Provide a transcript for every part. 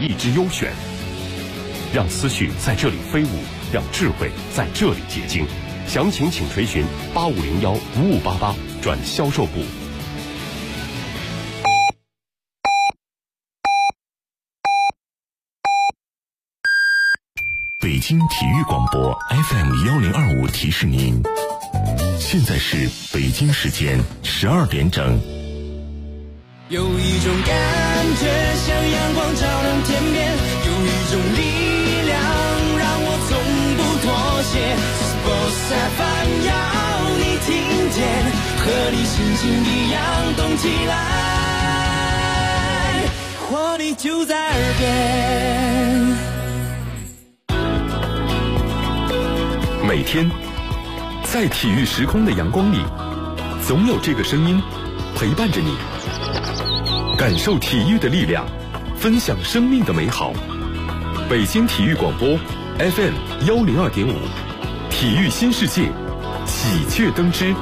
艺之优选，让思绪在这里飞舞，让智慧在这里结晶。详情请垂询8501-5588转销售部。 北京体育广播 FM1025提示您，现在是北京时间12点整。 有一种感觉像阳光照亮天边，有一种力量让我从不妥协。Sports FM 要你听见，和你心情一样动起来，活力就在耳边。 每天在体育时空的阳光里，总有这个声音陪伴着你，感受体育的力量，分享生命的美好。北京体育广播 FM102.5，体育新世界，喜鹊登枝。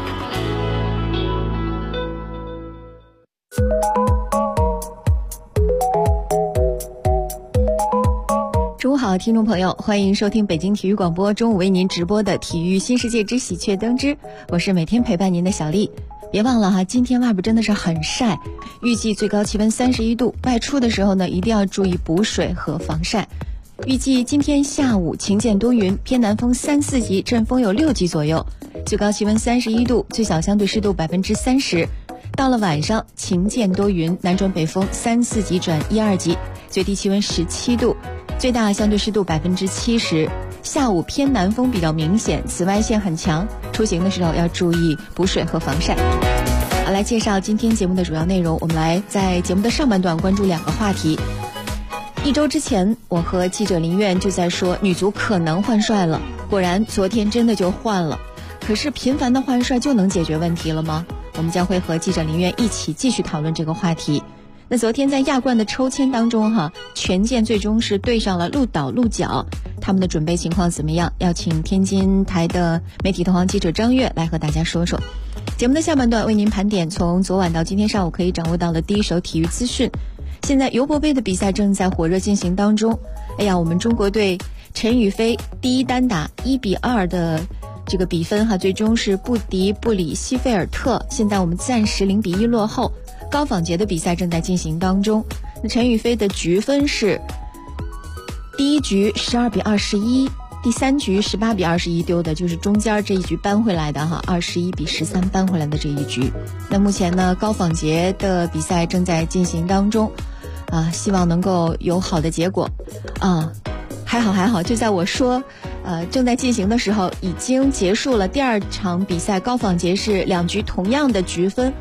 中午好，听众朋友，欢迎收听北京体育广播中午为您直播的体育新世界之喜鹊登枝，我是每天陪伴您的小丽。别忘了哈，今天外边真的是很晒，预计最高气温31度，外出的时候呢一定要注意补水和防晒。预计今天下午晴间多云，偏南风3、4级，阵风有6级左右，最高气温31度，最小相对湿度30%。到了晚上晴间多云，南转北风3、4级转1、2级，最低气温17度，最大相对湿度70%。下午偏南风比较明显，紫外线很强，出行的时候要注意补水和防晒。好，来介绍今天节目的主要内容。我们来在节目的上半段关注2个话题。1周之前，我和记者林苑就在说女足可能换帅了，果然昨天真的就换了。可是频繁的换帅就能解决问题了吗？我们将会和记者林苑一起继续讨论这个话题。那昨天在亚冠的抽签当中权健最终是对上了鹿岛鹿角，他们的准备情况怎么样？要请天津台的媒体同行记者张悦来和大家说说。节目的下半段为您盘点从昨晚到今天上午可以掌握到的第一手体育资讯。现在尤伯杯的比赛正在火热进行当中。我们中国队陈雨菲第一单打1-2的这个比分最终是不敌布里希菲尔特，现在我们暂时0-1落后。高仿节的比赛正在进行当中，那陈雨菲的局分是第一局12-21，第3局18-21丢的，就是中间这一局扳回来的21-13扳回来的这一局。那目前呢，高仿节的比赛正在进行当中，希望能够有好的结果还好，就在我说正在进行的时候，已经结束了第2场比赛。高仿节是2局同样的局分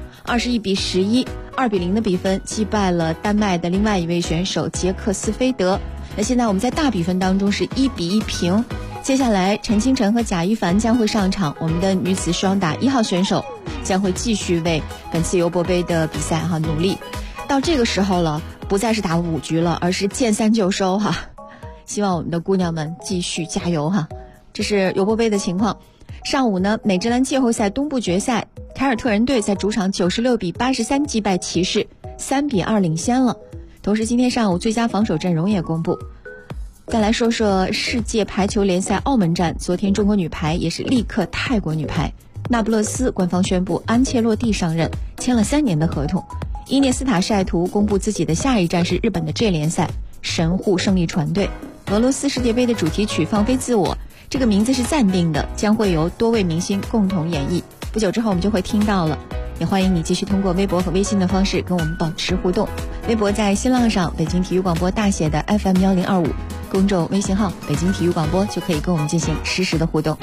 ，21-11。2-0的比分击败了丹麦的另外一位选手杰克斯菲德。那现在我们在大比分当中是1-1平。接下来陈清晨和贾一凡将会上场，我们的女子双打1号选手将会继续为本次尤伯杯的比赛努力。到这个时候了，不再是打5局了，而是见3就收希望我们的姑娘们继续加油这是尤伯杯的情况。上午呢，美职篮季后赛东部决赛，凯尔特人队在主场96-83击败骑士，3-2领先了。同时今天上午最佳防守阵容也公布。再来说说世界排球联赛澳门站，昨天中国女排也是力克泰国女排。那不勒斯官方宣布安切洛蒂上任，签了3年的合同。伊涅斯塔晒图公布自己的下一站是日本的 J 联赛神户胜利船队。俄罗斯世界杯的主题曲放飞自我，这个名字是暂定的，将会由多位明星共同演绎，不久之后我们就会听到了。也欢迎你继续通过微博和微信的方式跟我们保持互动。微博在新浪上北京体育广播大写的 FM1025， 公众微信号北京体育广播就可以跟我们进行实时的互动。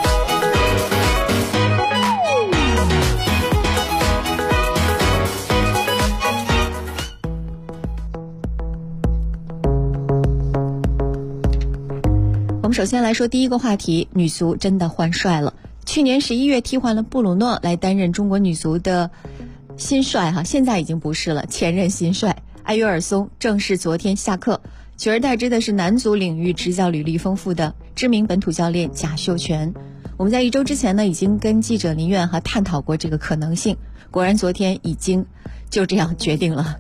我们首先来说第一个话题，女足真的换帅了。去年11月替换了布鲁诺来担任中国女足的新帅现在已经不是了，前任新帅埃约尔松正式昨天下课，取而代之的是男足领域执教履历丰富的知名本土教练贾秀全。我们在1周之前呢，已经跟记者林苑探讨过这个可能性，果然昨天已经就这样决定了。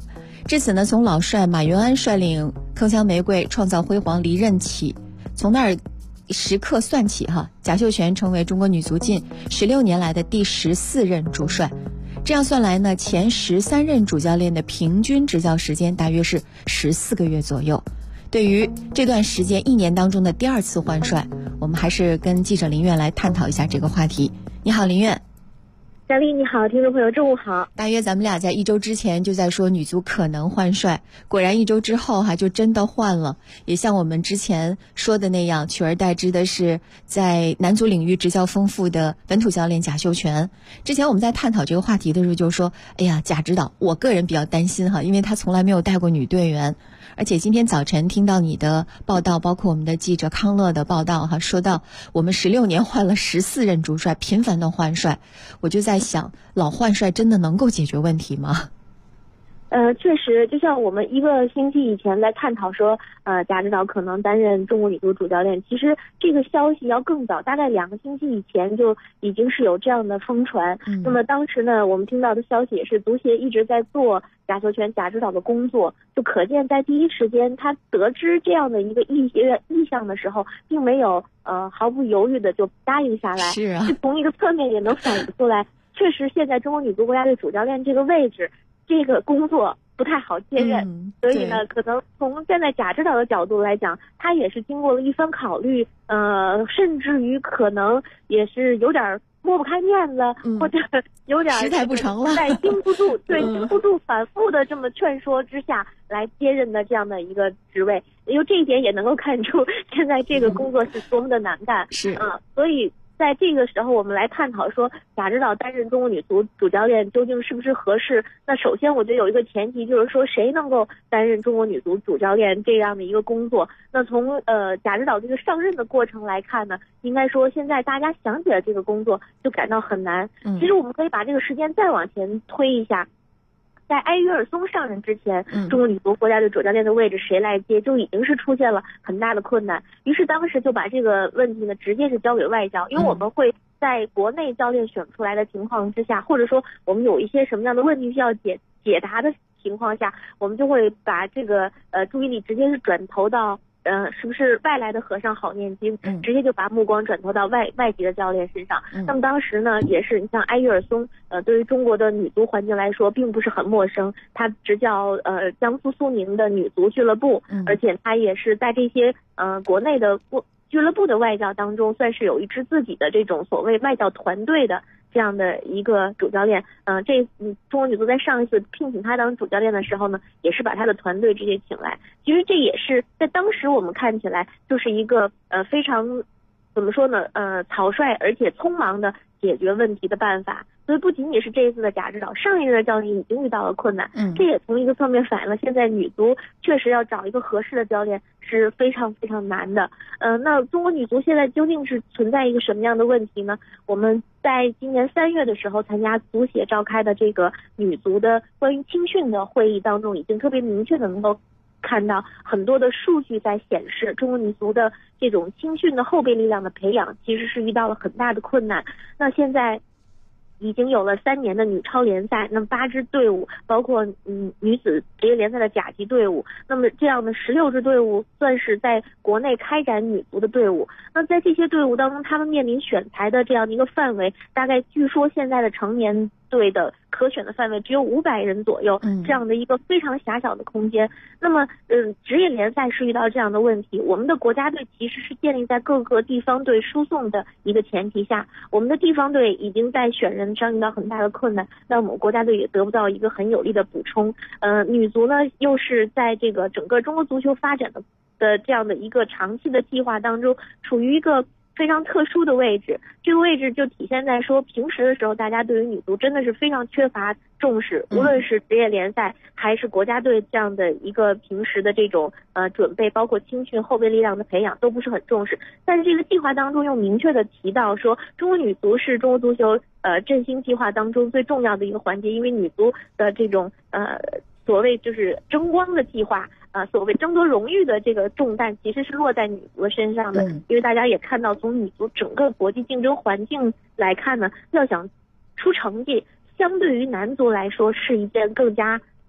至此呢，从老帅马云安率领铿锵玫瑰创造辉煌离任起，从那儿时刻算起贾秀全成为中国女足近16年来的第14任主帅。这样算来呢，前13任主教练的平均执教时间大约是14个月左右。对于这段时间1年当中的第2次换帅，我们还是跟记者林苑来探讨一下这个话题。你好，林苑。 小丽你好，听众朋友中午好。 大约咱们俩在1周之前就在说女足可能换帅，果然1周之后就真的换了。也像我们之前说的那样，取而代之的是在男足领域执教丰富的本土教练贾秀全。之前我们在探讨这个话题的时候就说，哎呀，贾指导我个人比较担心因为他从来没有带过女队员。而且今天早晨听到你的报道，包括我们的记者康乐的报道说到我们16年换了14任主帅，频繁的换帅，我就在想，老换帅真的能够解决问题吗？ 确实，就像我们1个星期以前在探讨说，贾指导可能担任中国女足主教练，其实这个消息要更早，大概2个星期以前就已经是有这样的疯传。那么当时呢，我们听到的消息也是足协一直在做贾秀全贾指导的工作，就可见在第一时间他得知这样的一个意向的时候，并没有毫不犹豫的就答应下来。 是啊， 从一个侧面也能反映出来，确实现在中国女足国家队主教练这个位置，这个工作不太好接任，所以呢，可能从站在贾指导的角度来讲，他也是经过了一番考虑，甚至于可能也是有点摸不开面子，或者有点实在不成了， 在经不住反复的这么劝说之下来接任的这样的一个职位，因为这一点也能够看出现在这个工作是多么的难干。 是所以在这个时候我们来探讨说贾指导担任中国女足主教练究竟是不是合适。那首先我觉得有一个前提，就是说谁能够担任中国女足主教练这样的一个工作。那从贾指导这个上任的过程来看呢，应该说现在大家想起来这个工作就感到很难。其实我们可以把这个时间再往前推一下，在埃约尔松上任之前，中国女足国家队主教练的位置谁来接，就已经是出现了很大的困难。于是当时就把这个问题呢直接是交给外交，因为我们会在国内教练选不出来的情况之下，或者说我们有一些什么样的问题需要解答的情况下，我们就会把这个注意力直接是转投到是不是外来的和尚好念经，直接就把目光转投到外籍的教练身上。那么当时呢，也是你像埃约尔松，对于中国的女足环境来说并不是很陌生，他执教江苏苏宁的女足俱乐部，而且他也是在这些国内的俱乐部的外教当中，算是有一支自己的这种所谓外教团队的这样的一个主教练。中国女足在上一次聘请他当主教练的时候呢，也是把他的团队直接请来。其实这也是在当时我们看起来就是一个非常怎么说呢草率而且匆忙的解决问题的办法。所以不仅仅是这一次的贾指导，上一任的教练已经遇到了困难，这也从一个侧面反映了现在女足确实要找一个合适的教练是非常非常难的。那中国女足现在究竟是存在一个什么样的问题呢？我们在今年3月的时候参加足协召开的这个女足的关于青训的会议当中，已经特别明确的能够看到很多的数据在显示，中国女足的这种青训的后备力量的培养其实是遇到了很大的困难。那现在已经有了3年的女超联赛，那么8支队伍，包括女子职业联赛的甲级队伍，那么这样的16支队伍算是在国内开展女足的队伍。那在这些队伍当中，他们面临选材的这样的一个范围，大概据说现在的成年队的可选的范围只有500人左右，这样的一个非常狭小的空间。那么职业联赛是遇到这样的问题，我们的国家队其实是建立在各个地方队输送的一个前提下，我们的地方队已经在选人上遇到很大的困难，那我们国家队也得不到一个很有力的补充。女足呢又是在这个整个中国足球发展的这样的一个长期的计划当中处于一个非常特殊的位置，这个位置就体现在说平时的时候大家对于女足真的是非常缺乏重视，无论是职业联赛还是国家队这样的一个平时的这种准备，包括青训后备力量的培养都不是很重视。但是这个计划当中又明确的提到说，中国女足是中国足球振兴计划当中最重要的一个环节，因为女足的这种所谓就是争光的计划，所谓争夺荣誉的这个重担其实是落在女足的身上的。因为大家也看到，从女足整个国际竞争环境来看呢，要想出成绩，相对于男足来说是一件更加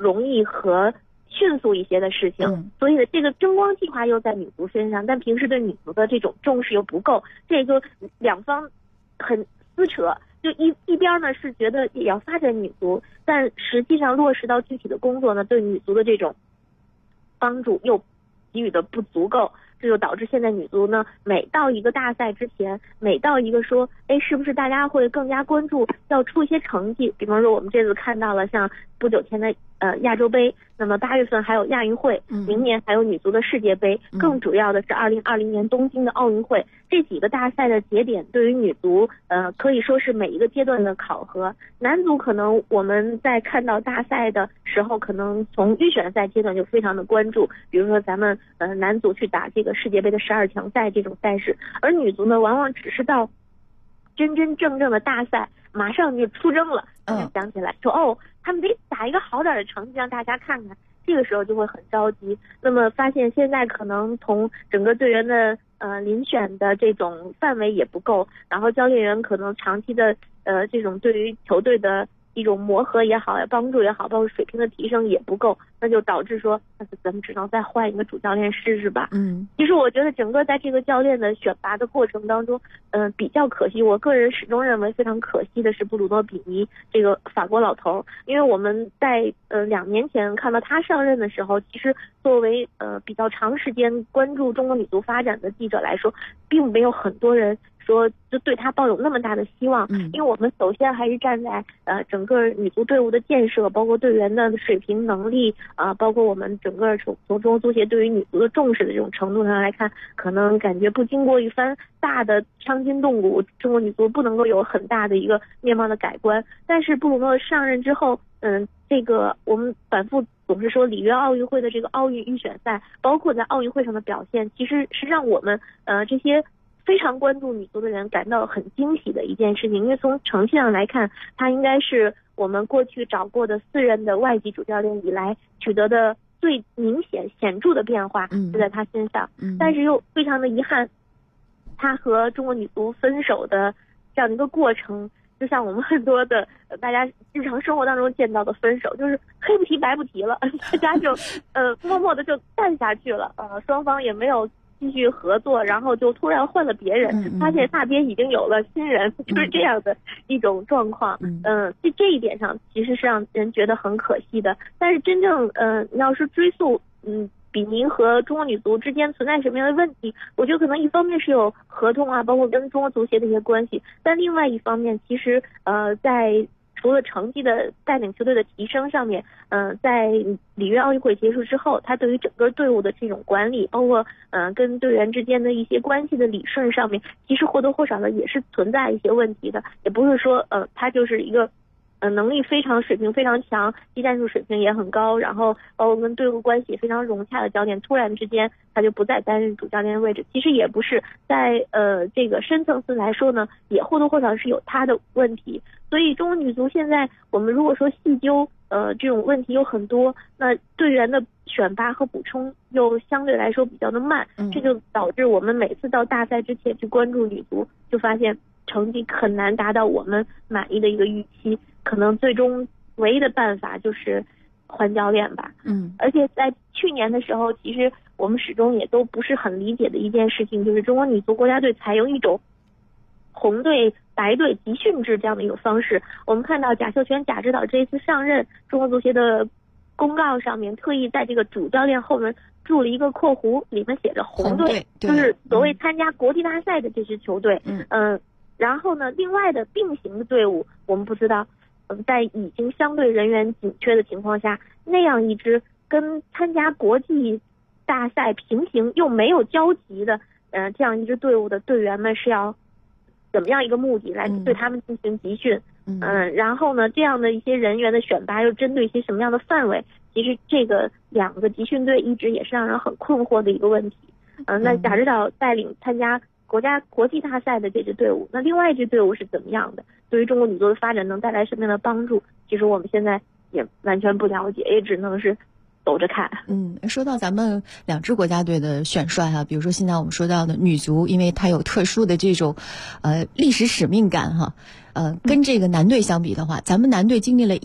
容易和迅速一些的事情，所以呢，这个争光计划又在女足身上，但平时对女足的这种重视又不够，这也就两方很撕扯。就一边呢是觉得也要发展女足，但实际上落实到具体的工作呢，对女足的这种帮助又给予的不足够，这就导致现在女足呢，每到一个大赛之前，每到一个说，是不是大家会更加关注要出一些成绩？比方说我们这次看到了像不久前的亚洲杯，那么8月份还有亚运会，明年还有女足的世界杯，更主要的是2020年东京的奥运会，这几个大赛的节点对于女足可以说是每一个阶段的考核。男足可能我们在看到大赛的时候，可能从预选赛阶段就非常的关注，比如说咱们男足去打这个世界杯的12强赛这种赛事，而女足呢往往只是到真真正正的大赛马上就出征了，想起来说他们得打一个好点的成绩让大家看看，这个时候就会很着急。那么发现现在可能从整个队员的遴选的这种范围也不够，然后教练员可能长期的这种对于球队的一种磨合也好，帮助也好，包括水平的提升也不够，那就导致说咱们只能再换一个主教练试试吧。其实我觉得整个在这个教练的选拔的过程当中，比较可惜，我个人始终认为非常可惜的是布鲁诺比尼这个法国老头，因为我们在2年前看到他上任的时候，其实作为比较长时间关注中国女足发展的记者来说，并没有很多人说就对他抱有那么大的希望，因为我们首先还是站在整个女足队伍的建设，包括队员的水平能力包括我们整个从中国足协对于女足的重视的这种程度上来看，可能感觉不经过一番大的伤筋动骨，中国女足不能够有很大的一个面貌的改观。但是布鲁诺上任之后，这个我们反复总是说里约奥运会的这个奥运预选赛，包括在奥运会上的表现，其实是让我们这些非常关注女足的人感到很惊喜的一件事情。因为从成绩上来看，他应该是我们过去找过的4任的外籍主教练以来取得的最明显显著的变化就在他身上。但是又非常的遗憾，他和中国女足分手的这样的一个过程，就像我们很多的大家日常生活当中见到的分手，就是黑不提白不提了，大家就默默的就淡下去了，双方也没有继续合作，然后就突然换了别人，发现那边已经有了新人，就是这样的一种状况。这一点上其实是让人觉得很可惜的。但是真正你要是追溯比尼和中国女足之间存在什么样的问题，我觉得可能一方面是有合同包括跟中国足协的一些关系，但另外一方面其实在除了成绩的带领球队的提升上面，在里约奥运会结束之后，他对于整个队伍的这种管理，包括跟队员之间的一些关系的理顺上面，其实或多或少的也是存在一些问题的。也不是说他就是一个能力非常水平非常强，技战术水平也很高，然后包括跟队伍关系非常融洽的教练，突然之间他就不再担任主教练位置。其实也不是，在这个深层次来说呢，也或多或少是有他的问题。所以中国女足现在我们如果说细究这种问题有很多，那队员的选拔和补充又相对来说比较的慢，这就导致我们每次到大赛之前去关注女足，就发现成绩很难达到我们满意的一个预期，可能最终唯一的办法就是换教练吧。而且在去年的时候，其实我们始终也都不是很理解的一件事情，就是中国女足国家队采用一种红队白队集训制这样的一个方式。我们看到贾秀全贾指导这一次上任，中国足协的公告上面特意在这个主教练后面注了一个括弧，里面写着红队，就是所谓参加国际大赛的这支球队。然后呢，另外的并行的队伍，我们不知道在已经相对人员紧缺的情况下，那样一支跟参加国际大赛平行又没有交集的这样一支队伍的队员们是要怎么样一个目的来对他们进行集训。然后呢，这样的一些人员的选拔又针对一些什么样的范围，其实这个2个集训队一直也是让人很困惑的一个问题。那贾指导带领参加国际大赛的这支队伍，那另外一支队伍是怎么样的，对于中国女足的发展能带来什么样的帮助，其实我们现在也完全不了解，也只能是走着看。 说到咱们2支国家队的选帅比如说现在我们说到的女足，因为它有特殊的这种历史使命感跟这个男队相比的话，咱们男队经历了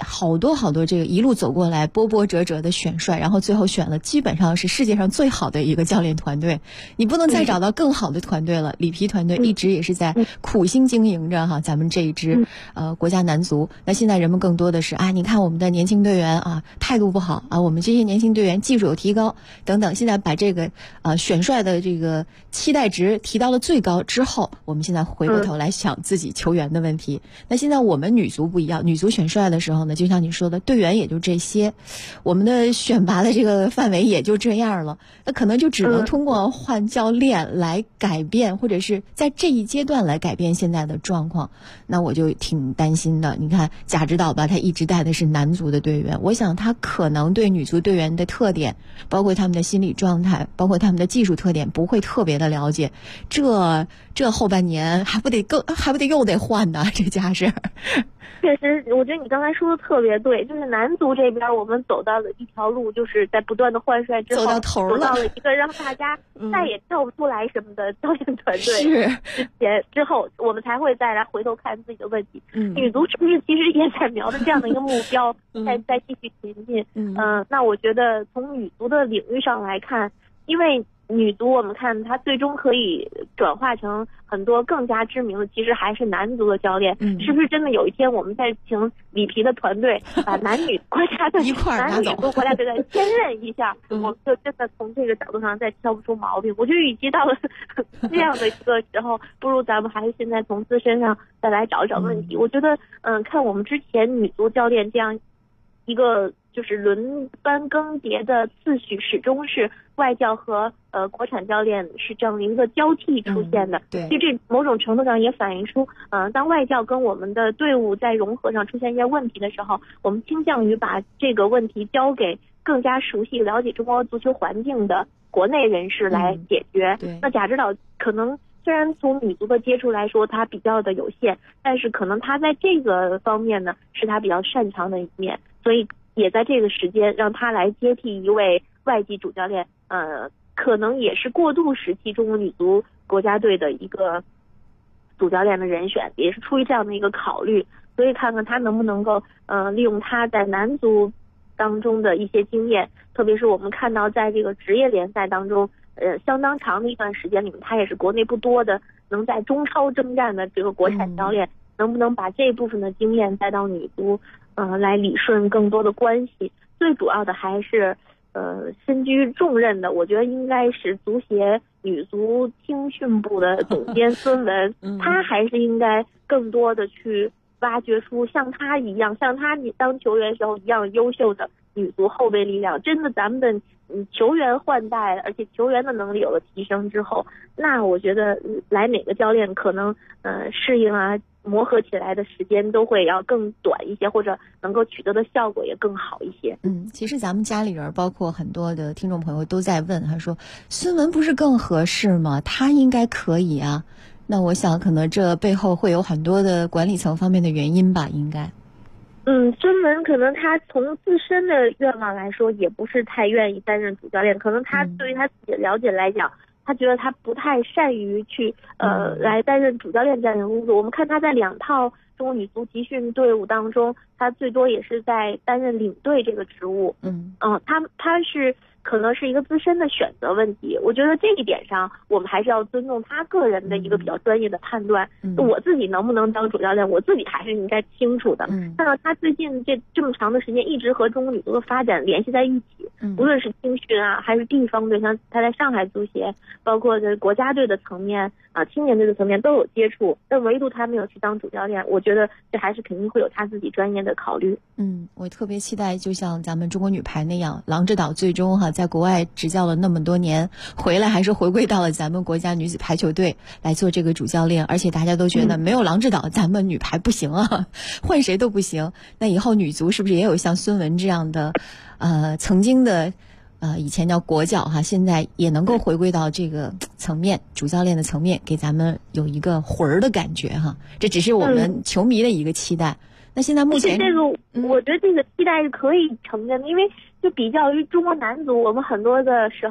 好多这个一路走过来波波折折的选帅，然后最后选了基本上是世界上最好的一个教练团队，你不能再找到更好的团队了。里皮团队一直也是在苦心经营着哈咱们这一支国家男足。那现在人们更多的是你看我们的年轻队员态度不好我们这些年轻队员技术有提高等等，现在把这个选帅的这个期待值提到了最高之后，我们现在回过头来想自己球员的问题。那现在我们女足不一样，女足选帅的时候呢，就像你说的，队员也就这些，我们的选拔的这个范围也就这样了，那可能就只能通过换教练来改变，或者是在这一阶段来改变现在的状况。那我就挺担心的。你看贾指导吧，他一直带的是男足的队员，我想他可能对女足队员的特点，包括他们的心理状态，包括他们的技术特点不会特别的了解。这后半年还不得又得换呢，这架势。 确实，我觉得你刚才说的特别对，就是男足这边我们走到了一条路，就是在不断的换帅之后， 走到头了， 走到了一个让大家再也跳不出来什么的教练团队之后，我们才会再来回头看自己的问题。女足是不是其实也在瞄着这样的一个目标，再继续前进？那我觉得从女足的领域上来看，因为女足我们看它最终可以转化成很多更加知名的，其实还是男足的教练。是不是真的有一天我们再请里皮的团队把男女国家队一块男女足国家队再兼任一下，我们就真的从这个角度上再挑不出毛病。我觉得与其到了这样的一个时候，不如咱们还是现在从自身上再来找问题。我觉得看我们之前女足教练这样一个就是轮班更迭的次序，始终是外教和国产教练是这样一个交替出现的。 对， 其实这某种程度上也反映出当外教跟我们的队伍在融合上出现一些问题的时候，我们倾向于把这个问题交给更加熟悉了解中国足球环境的国内人士来解决。那贾指导可能虽然从女足的接触来说他比较的有限，但是可能他在这个方面呢是他比较擅长的一面，所以也在这个时间让他来接替一位外籍主教练，可能也是过渡时期中国女足国家队的一个主教练的人选，也是出于这样的一个考虑，所以看看他能不能够利用他在男足当中的一些经验，特别是我们看到在这个职业联赛当中相当长的一段时间里面，他也是国内不多的能在中超征战的这个国产教练，能不能把这部分的经验带到女足来理顺更多的关系。最主要的还是身居重任的，我觉得应该是足协女足青训部的总监孙雯他还是应该更多的去挖掘出像他当球员时候一样优秀的女足后备力量。真的咱们的球员换代，而且球员的能力有了提升之后，那我觉得来哪个教练可能适应磨合起来的时间都会要更短一些，或者能够取得的效果也更好一些。 其实咱们家里人包括很多的听众朋友都在问，他说孙雯不是更合适吗？他应该可以啊。那我想可能这背后会有很多的管理层方面的原因吧，应该。 孙雯可能他从自身的愿望来说也不是太愿意担任主教练，可能他对于他自己的了解来讲，他觉得他不太善于去来担任主教练这样的工作。我们看他在2套中国女足集训队伍当中，他最多也是在担任领队这个职务。他是可能是一个自身的选择问题，我觉得这一点上我们还是要尊重他个人的一个比较专业的判断。我自己能不能当主教练，我自己还是应该清楚的。看到他最近这么长的时间一直和中国女足的发展联系在一起，无论是青训还是地方队，像他在上海足协，包括在国家队的层面青年队的层面都有接触，但唯独他没有去当主教练，我觉得这还是肯定会有他自己专业的考虑。 我特别期待就像咱们中国女排那样，郎指导最终在国外执教了那么多年，回来还是回归到了咱们国家女子排球队来做这个主教练，而且大家都觉得没有郎指导咱们女排不行换谁都不行。那以后女足是不是也有像孙雯这样的曾经的以前叫国脚现在也能够回归到这个层面，主教练的层面，给咱们有一个魂儿的感觉这只是我们球迷的一个期待。那现在目前这个我觉得这个期待是可以承认的，因为就比较于中国男足，我们很多的时候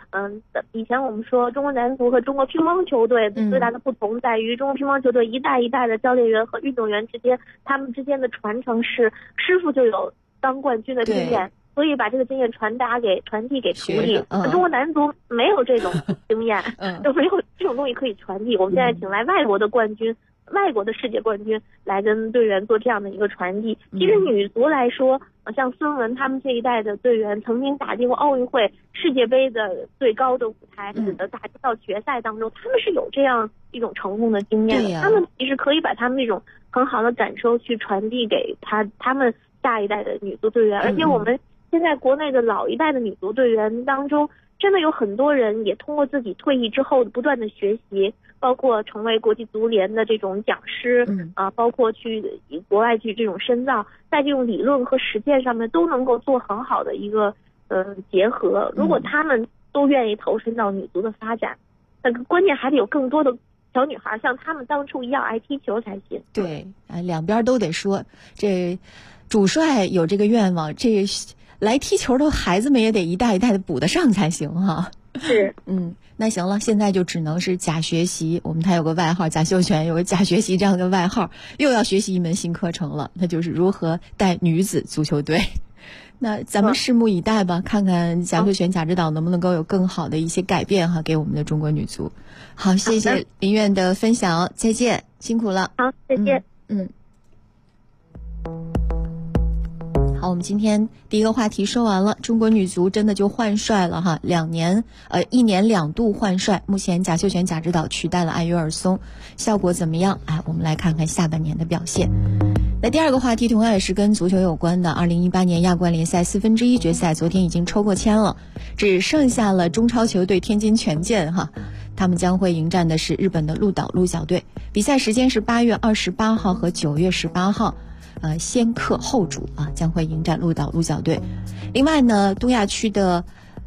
以前我们说中国男足和中国乒乓球队最大的不同在于，中国乒乓球队一代一代的教练员和运动员之间，他们之间的传承是师傅就有当冠军的经验，所以把这个经验传递给徒弟。中国男足没有这种经验，都没有这种东西可以传递。我们现在请来外国的冠军。外国的世界冠军来跟队员做这样的一个传递。其实女足来说，像孙雯他们这一代的队员曾经打进过奥运会、世界杯的最高的舞台，打进到决赛当中，他们是有这样一种成功的经验的。他们其实可以把他们那种很好的感受去传递给他们下一代的女足队员。而且我们现在国内的老一代的女足队员当中，真的有很多人也通过自己退役之后不断的学习，包括成为国际足联的这种讲师，包括去国外去这种深造，在这种理论和实践上面都能够做很好的一个结合。如果他们都愿意投身到女足的发展，那个关键还得有更多的小女孩像他们当初一样爱踢球才行。 对，两边都得说，这主帅有这个愿望，这来踢球的孩子们也得一代一代的补得上才行哈。 是， 那行了，现在就只能是假学习。我们他有个外号，贾秀全有个假学习这样的外号，又要学习一门新课程了，那就是如何带女子足球队。那咱们拭目以待吧，看看贾秀全贾指导能不能够有更好的一些改变哈，给我们的中国女足。好，谢谢林苑的分享，再见，辛苦了。 好，再见。 好，我们今天第一个话题说完了，中国女足真的就换帅了哈，1年2度换帅，目前贾秀全贾指导取代了艾约尔松，效果怎么样？我们来看看下半年的表现。那第二个话题同样也是跟足球有关的，2018年亚冠联赛1/4决赛昨天已经抽过签了，只剩下了中超球队天津权健哈，他们将会迎战的是日本的鹿岛鹿角队，比赛时间是8月28号和9月18号。先客后主将会迎战鹿岛鹿角队。另外呢，东亚区的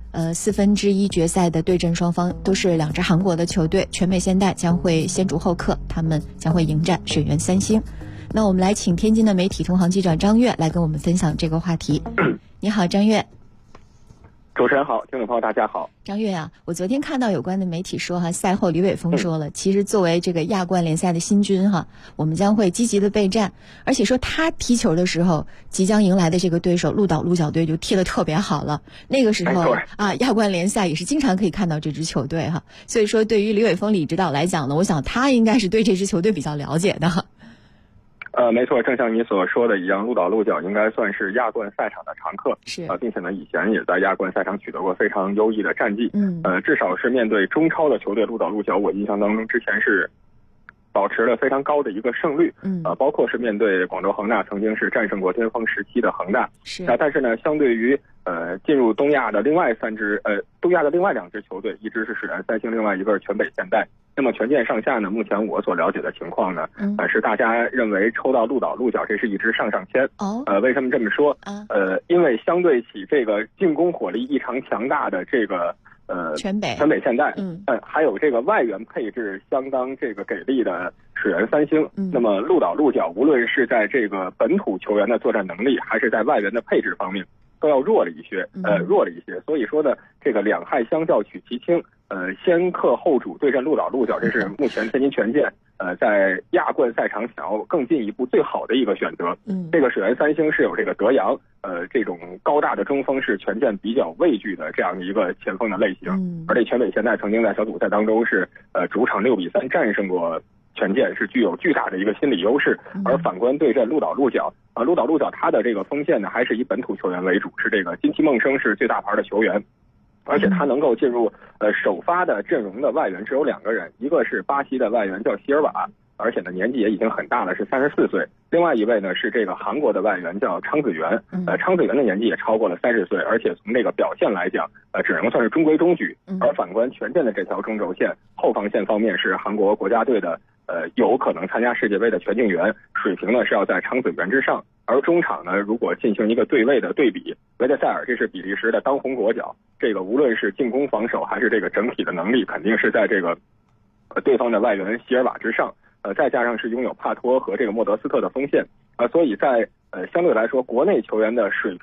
1/4决赛的对阵双方都是2支韩国的球队，全美现代将会先主后客，他们将会迎战水原三星。那我们来请天津的媒体同行记者张悦来跟我们分享这个话题。你好，张悦。 主持人好，听众朋友大家好。 张悦我昨天看到有关的媒体说赛后李玮峰说了，其实作为这个亚冠联赛的新军我们将会积极的备战，而且说他踢球的时候即将迎来的这个对手鹿岛鹿角队就踢得特别好了，那个时候亚冠联赛也是经常可以看到这支球队所以说对于李玮峰李指导来讲呢，我想他应该是对这支球队比较了解的。 没错，正像你所说的一样，鹿岛鹿角应该算是亚冠赛场的常客， 是并且呢，以前也在亚冠赛场取得过非常优异的战绩。至少是面对中超的球队鹿岛鹿角，我印象当中之前是保持了非常高的一个胜率。包括是面对广州恒大，曾经是战胜过巅峰时期的恒大。 是但是呢，相对于进入东亚的另外2支球队，一支是水原三星，另外一个是全北现代。那么权健上下呢，目前我所了解的情况呢，是大家认为抽到鹿岛鹿角这是一支上签。为什么这么说？因为相对起这个进攻火力异常强大的这个全北现代，还有这个外援配置相当这个给力的水原三星，那么鹿岛鹿角无论是在这个本土球员的作战能力，还是在外援的配置方面，都要弱了一些。所以说呢，这个两害相较取其轻。先客后主对阵鹿岛鹿角，这是目前天津权健在亚冠赛场想要更进一步最好的一个选择。这个水原三星是有这个德阳这种高大的中锋是权健比较畏惧的这样的一个前锋的类型，而这全北现在曾经在小组赛当中是主场6-3战胜过权健，是具有巨大的一个心理优势。而反观对阵鹿岛鹿角鹿岛鹿角它的这个锋线呢还是以本土球员为主，是这个金崎梦生是最大牌的球员。而且他能够进入首发的阵容的外援只有2个人，一个是巴西的外援叫希尔瓦，而且呢年纪也已经很大了，是34岁。另外一位呢是这个韩国的外援叫昌子元，昌子元的年纪也超过了30岁，而且从这个表现来讲，只能算是中规中矩。而反观权健的这条中轴线，后防线方面是韩国国家队的有可能参加世界杯的全竞员，水平呢是要在昌子元之上。而中场呢，如果进行一个对位的对比，维德塞尔这是比利时的当红国脚，这个无论是进攻防守还是这个整体的能力，肯定是在这个对方的外援希尔瓦之上。再加上是拥有帕托和这个莫德斯特的锋线所以在相对来说国内球员的水平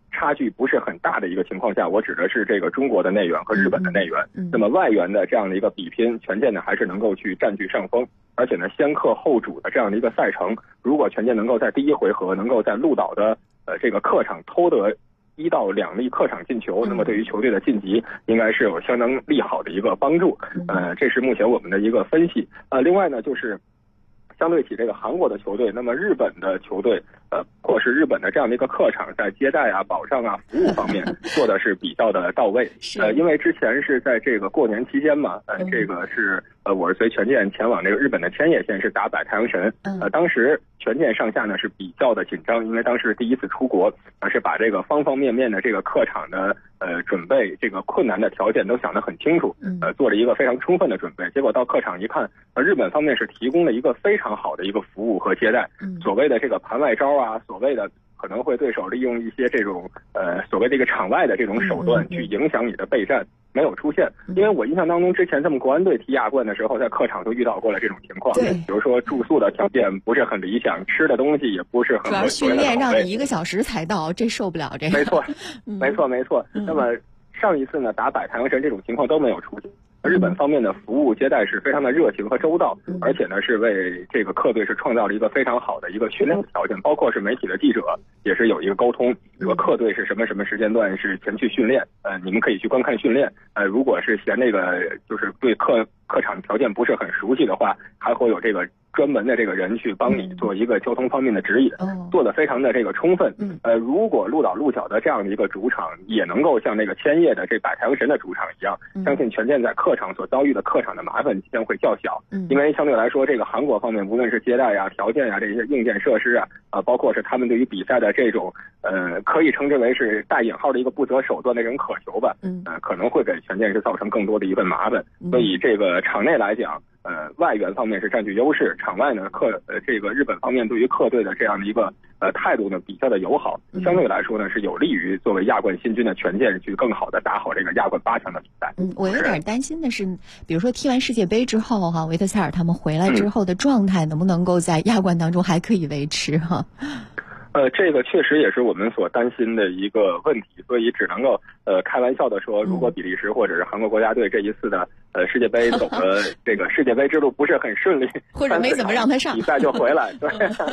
差距不是很大的一个情况下，我指的是这个中国的内援和日本的内援，那么外援的这样的一个比拼，权健呢还是能够去占据上风，而且呢先客后主的这样的一个赛程，如果权健能够在第一回合能够在鹿岛的这个客场偷得1到2粒客场进球，那么对于球队的晋级应该是有相当利好的一个帮助，这是目前我们的一个分析。另外呢就是相对起这个韩国的球队，那么日本的球队或是日本的这样的一个客场，在接待啊、保障啊、服务方面做的是比较的到位。因为之前是在这个过年期间嘛，这个是我是随权健前往这个日本的千叶县是打百太阳神，当时权健上下呢是比较的紧张，因为当时第一次出国，是把这个方方面面的这个客场的准备这个困难的条件都想得很清楚，做了一个非常充分的准备。结果到客场一看，日本方面是提供了一个非常好的一个服务和接待，所谓的这个盘外招啊，所谓的可能会对手利用一些这种所谓的一个场外的这种手段去影响你的备战，没有出现。因为我印象当中之前他们国安队踢亚冠的时候，在客场都遇到过了这种情况，比如说住宿的条件不是很理想，吃的东西也不是很合适，主要训练让你1个小时才到，这受不了这个。 没错。那么上一次呢打百太阳神这种情况都没有出现。日本方面的服务接待是非常的热情和周到，而且呢是为这个客队是创造了一个非常好的一个训练条件，包括是媒体的记者也是有一个沟通，说客队是什么时间段是前去训练，你们可以去观看训练，如果是嫌那个就是对客场条件不是很熟悉的话，还会有这个专门的这个人去帮你做一个交通方面的指引，做得非常的这个充分。如果鹿岛鹿角的这样的一个主场也能够像那个千叶的这百太阳神的主场一样，相信权健在客场所遭遇的客场的麻烦将会较小，因为相对来说这个韩国方面无论是接待呀、条件呀、这些硬件设施啊，包括是他们对于比赛的这种可以称之为是带引号的一个不择手段的这种渴求吧，可能会给权健是造成更多的一份麻烦。所以这个场内来讲，外援方面是占据优势，场外呢这个日本方面对于客队的这样的一个态度呢比较的友好，相对来说呢是有利于作为亚冠新军的权健去更好的打好这个亚冠8强的比赛。 我有点担心的是，比如说踢完世界杯之后哈，维特塞尔他们回来之后的状态能不能够在亚冠当中还可以维持哈？ 这个确实也是我们所担心的一个问题，所以只能够开玩笑的说，如果比利时或者是韩国国家队这一次的世界杯走的这个世界杯之路不是很顺利， 或者没怎么让他上比赛就回来，对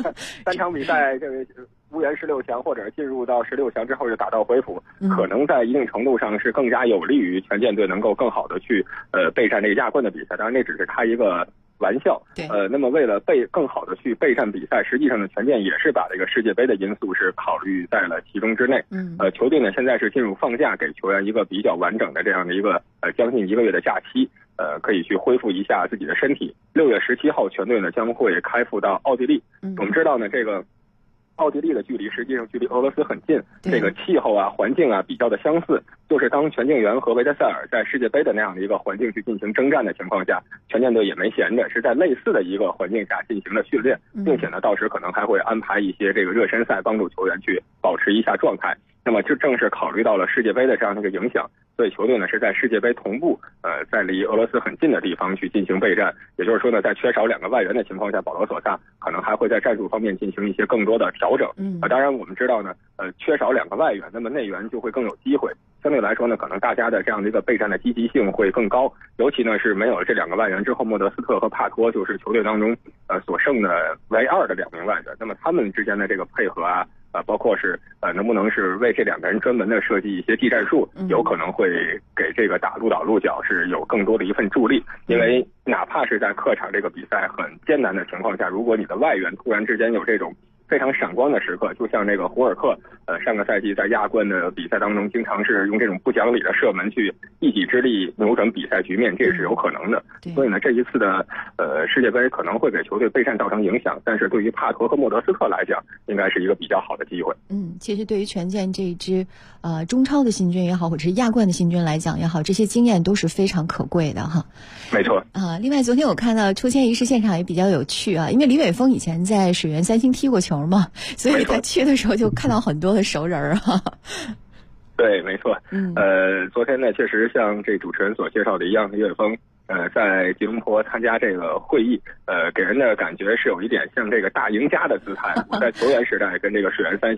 ，3场比赛这个无缘16强或者进入到16强之后就打道回府，可能在一定程度上是更加有利于权健队能够更好的去备战这个亚冠的比赛。当然那只是他一个玩笑，那么为了更好的去备战比赛，实际上呢权健也是把这个世界杯的因素是考虑在了其中之内。球队呢现在是进入放假，给球员一个比较完整的这样的一个将近1个月的假期，可以去恢复一下自己的身体。6月17号全队呢将会开赴到奥地利。我们知道呢这个奥地利的距离实际上距离俄罗斯很近，这个气候啊、环境啊比较的相似，就是当权健元和维特塞尔在世界杯的那样的一个环境去进行征战的情况下，权健队也没闲着，是在类似的一个环境下进行了训练，并且呢到时可能还会安排一些这个热身赛，帮助球员去保持一下状态。那么这正是考虑到了世界杯的这样的一个影响，所以球队呢是在世界杯同步在离俄罗斯很近的地方去进行备战。也就是说呢，在缺少2个外援的情况下，保罗索萨可能还会在战术方面进行一些更多的调整。当然我们知道呢缺少2个外援，那么内援就会更有机会，相对来说呢可能大家的这样的一个备战的积极性会更高，尤其呢是没有了这2个外援之后，莫德斯特和帕托就是球队当中所剩的唯2的2名外援，那么他们之间的这个配合啊包括是能不能是为这2个人专门的设计一些技战术，有可能会给这个打鹿岛鹿角是有更多的一份助力。因为哪怕是在客场这个比赛很艰难的情况下，如果你的外援突然之间有这种非常闪光的时刻，就像这个胡尔克上个赛季在亚冠的比赛当中经常是用这种不讲理的射门去一己之力扭转比赛局面，这也是有可能的。所以呢这一次的世界杯可能会给球队备战造成影响，但是对于帕托和莫德斯特来讲应该是一个比较好的机会。 其实对于权健这一支中超的新军也好，或者是亚冠的新军来讲也好，这些经验都是非常可贵的哈。 没错另外昨天我看到抽签仪式现场也比较有趣啊，因为李玮峰以前在水源3星踢过球嘛，所以他去的时候就看到很多的熟人哈。 对，没错。昨天呢确实像这主持人所介绍的一样，李玮峰在吉隆坡参加这个会议，给人的感觉是有一点像这个大赢家的姿态。我在球员时代跟这个水源3星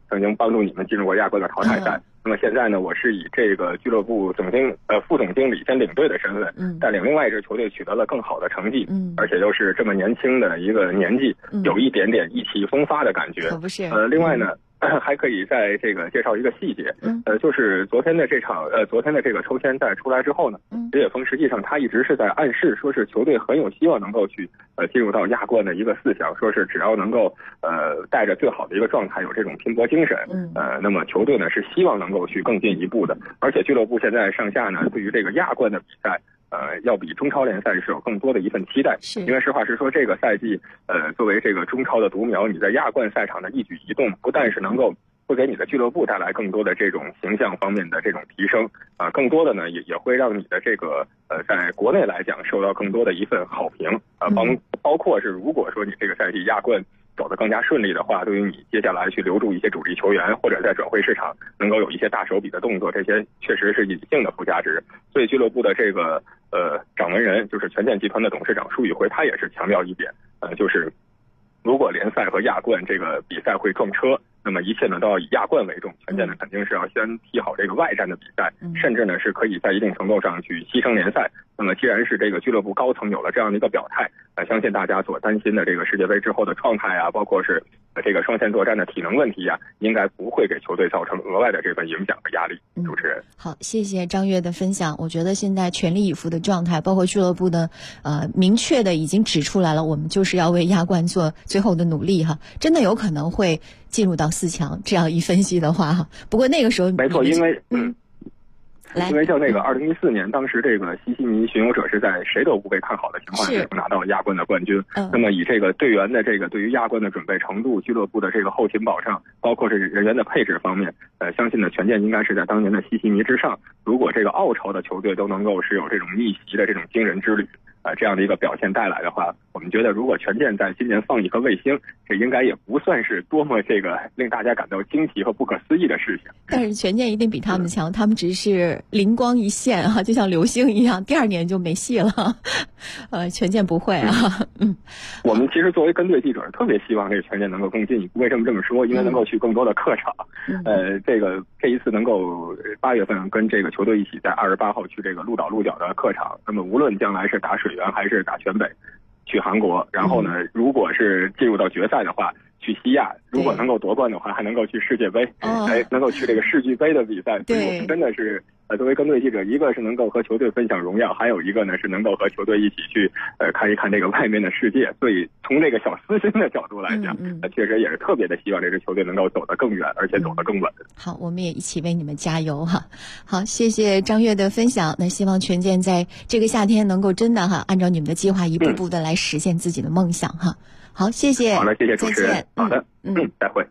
曾经帮助你们进入过亚冠的淘汰赛。那么现在呢，我是以这个俱乐部副总经理兼领队的身份，带领另外一支球队取得了更好的成绩，而且又是这么年轻的一个年纪，有一点点意气风发的感觉。 可不是。 另外呢，还可以再这个介绍一个细节，就是昨天的这个抽签赛出来之后呢，职业峰实际上他一直是在暗示，说是球队很有希望能够去进入到亚冠的一个思想，说是只要能够带着最好的一个状态，有这种拼搏精神，那么球队呢是希望能够去更进一步的，而且俱乐部现在上下呢对于这个亚冠的比赛。要比中超联赛是有更多的一份期待，因为实话实说，这个赛季，作为这个中超的独苗，你在亚冠赛场的一举一动，不但是能够会给你的俱乐部带来更多的这种形象方面的这种提升，更多的呢也会让你的这个在国内来讲受到更多的一份好评，包括是如果说你这个赛季亚冠走得更加顺利的话，对于你接下来去留住一些主力球员，或者在转会市场能够有一些大手笔的动作，这些确实是隐性的附加值。所以俱乐部的这个掌门人就是权健集团的董事长舒宇辉，他也是强调一点，就是如果联赛和亚冠这个比赛会撞车，那么一切呢都要以亚冠为重，权健呢肯定是要先踢好这个外战的比赛，甚至呢是可以在一定程度上去牺牲联赛。那么既然是这个俱乐部高层有了这样的一个表态，相信大家所担心的这个世界杯之后的状态啊，包括是这个双线作战的体能问题啊，应该不会给球队造成额外的这份影响和压力。主持人， 好，谢谢张悦的分享。我觉得现在全力以赴的状态，包括俱乐部的明确的已经指出来了，我们就是要为亚冠做最后的努力哈，真的有可能会进入到4强。这样一分析的话哈，不过那个时候没错，因为像那个2014年，当时这个西西尼巡游者是在谁都不被看好的情况下拿到了亚冠的冠军。那么以这个队员的这个对于亚冠的准备程度，俱乐部的这个后勤保障，包括是人员的配置方面，相信呢权健应该是在当年的西西尼之上。如果这个澳超的球队都能够是有这种逆袭的这种惊人之旅，这样的一个表现带来的话，我们觉得如果权健在今年放一颗卫星，这应该也不算是多么这个令大家感到惊奇和不可思议的事情。 但是权健一定比他们强，他们只是灵光一现啊，就像流星一样，第2年就没戏了。权健不会啊。 我们其实作为跟队记者，特别希望这个权健能够更进一步。为什么这么说？因为能够去更多的客场。这一次能够8月份跟这个球队一起在28号去这个鹿岛鹿角的客场，那么无论将来是打水源还是打全北，去韩国，然后呢，如果是进入到决赛的话，去西亚，如果能够夺冠的话，还能够去世界杯，能够去这个世俱杯的比赛。所以我们真的是作为跟队记者，一个是能够和球队分享荣耀，还有一个呢是能够和球队一起去看一看这个外面的世界。所以从这个小私心的角度来讲，确实也是特别的希望这支球队能够走得更远，而且走得更稳。 好，我们也一起为你们加油哈。好，谢谢张悦的分享。那希望权健在这个夏天能够真的按照你们的计划一步步的来实现自己的梦想哈。好，谢谢。 好了，谢谢主持人。好的，再会。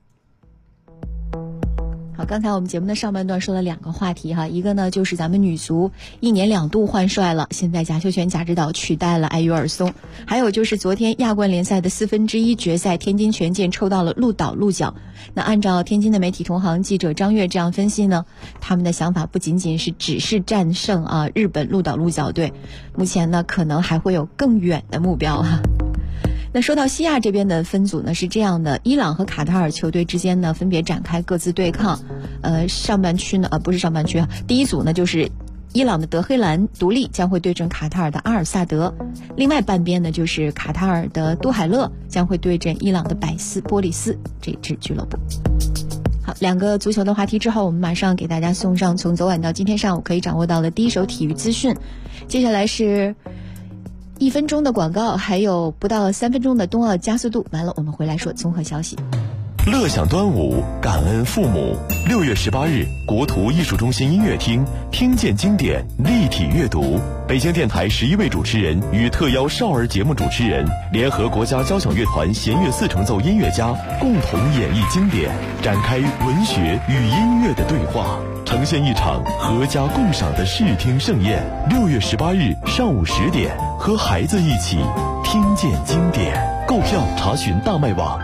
好，刚才我们节目的上半段说了2个话题哈，一个呢就是咱们女足1年2度换帅了，现在贾秀全贾指导取代了艾约尔松，还有就是昨天亚冠联赛的1/4决赛，天津权健抽到了鹿岛鹿角。那按照天津的媒体同行记者张悦这样分析呢，他们的想法不仅仅是只是战胜日本鹿岛鹿角队，目前呢可能还会有更远的目标哈。那说到西亚这边的分组呢是这样的，伊朗和卡塔尔球队之间呢分别展开各自对抗。上半区呢不是上半区啊，第一组呢就是伊朗的德黑兰独立将会对阵卡塔尔的阿尔萨德，另外半边呢就是卡塔尔的都海勒将会对阵伊朗的百斯波利斯这支俱乐部。好，2个足球的话题之后，我们马上给大家送上从昨晚到今天上午可以掌握到的第一手体育资讯。接下来是1分钟的广告，还有不到3分钟的冬奥加速度。完了，我们回来说综合消息。 乐享端午，感恩父母。6月18日，国图艺术中心音乐厅听见经典立体阅读，北京电台11位主持人与特邀少儿节目主持人联合国家交响乐团弦乐4重奏音乐家共同演绎经典，展开文学与音乐的对话，呈现一场合家共赏的视听盛宴。6月18日上午10点，和孩子一起听见经典。购票查询大麦网。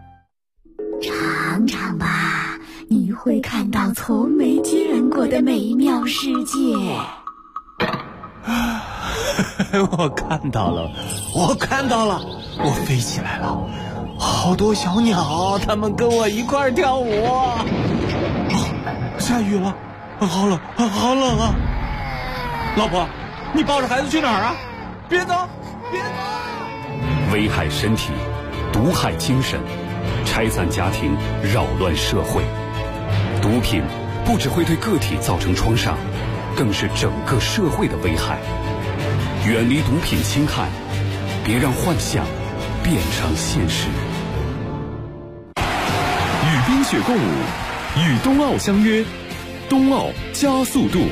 尝尝吧，你会看到从没见过的美妙世界。 我看到了，我飞起来了， 好多小鸟，它们跟我一块儿跳舞。下雨了，好冷，好冷啊！老婆，你抱着孩子去哪儿啊？别走，别走！ 危害身体，毒害精神，拆散家庭，扰乱社会。毒品不只会对个体造成创伤，更是整个社会的危害。远离毒品侵害，别让幻想变成现实。 与冰雪共舞，与冬奥相约，冬奥加速度。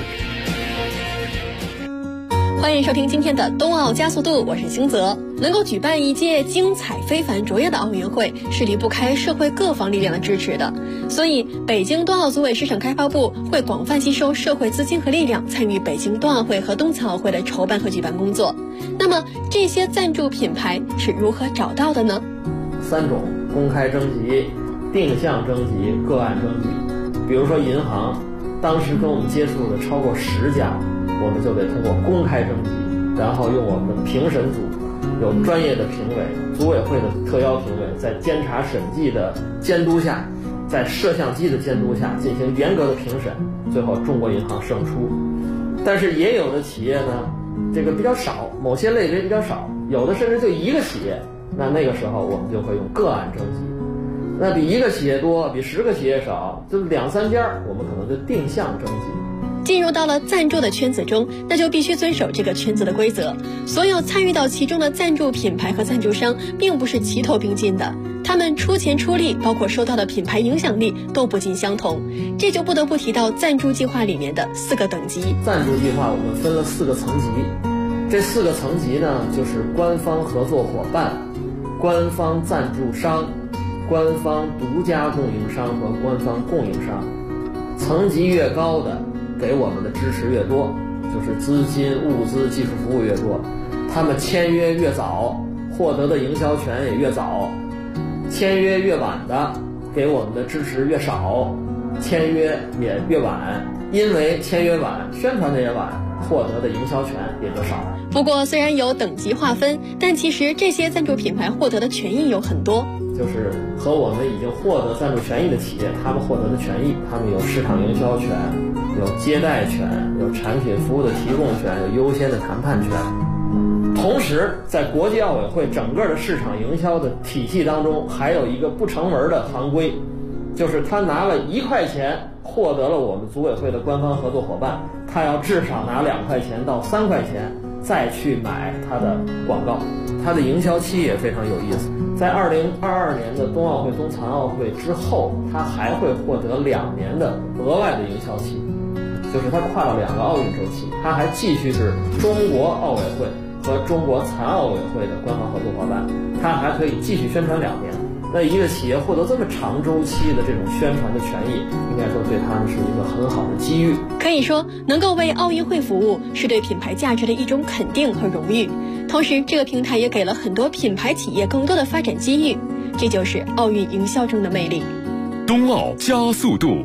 欢迎收听今天的冬奥加速度，我是星泽。能够举办一届精彩非凡卓越的奥运会，是离不开社会各方力量的支持的。所以，北京冬奥组委市场开发部会广泛吸收社会资金和力量，参与北京冬奥会和冬残奥会的筹办和举办工作。那么，这些赞助品牌是如何找到的呢 ？3种：公开征集、定向征集、个案征集。比如说银行，当时跟我们接触的超过10家。我们就得通过公开征集，然后用我们的评审组，有专业的评委，组委会的特邀评委，在监察审计的监督下，在摄像机的监督下进行严格的评审，最后中国银行胜出。但是也有的企业呢，这个比较少，某些类别比较少，有的甚至就1个企业，那个时候我们就会用个案征集。那比1个企业多，比10个企业少，就2、3家，我们可能就定向征集。 进入到了赞助的圈子中，那就必须遵守这个圈子的规则。所有参与到其中的赞助品牌和赞助商并不是齐头并进的，他们出钱出力，包括收到的品牌影响力都不尽相同。这就不得不提到赞助计划里面的4个等级。 赞助计划我们分了4个层级，这4个层级呢，就是官方合作伙伴、官方赞助商、官方独家供应商和官方供应商。层级越高的，给我们的支持越多，就是资金、物资、技术服务越多，他们签约越早，获得的营销权也越早；签约越晚的，给我们的支持越少，签约也越晚。因为签约晚，宣传的也晚，获得的营销权也就少。 不过，虽然有等级划分，但其实这些赞助品牌获得的权益有很多。 就是和我们已经获得赞助权益的企业，他们获得的权益，他们有市场营销权，有接待权，有产品服务的提供权，有优先的谈判权。同时，在国际奥委会整个的市场营销的体系当中，还有一个不成文的行规，就是他拿了1块钱获得了我们组委会的官方合作伙伴，他要至少拿2块钱到3块钱再去买他的广告。他的营销期也非常有意思，在2022年的冬奥会、冬残奥会之后，他还会获得2年的额外的营销期，就是他跨了2个奥运周期，他还继续是中国奥委会和中国残奥委会的官方合作伙伴，他还可以继续宣传2年。那一个企业获得这么长周期的这种宣传的权益，应该说对他们是一个很好的机遇。 可以说，能够为奥运会服务，是对品牌价值的一种肯定和荣誉。同时，这个平台也给了很多品牌企业更多的发展机遇，这就是奥运营销中的魅力。 冬奥加速度，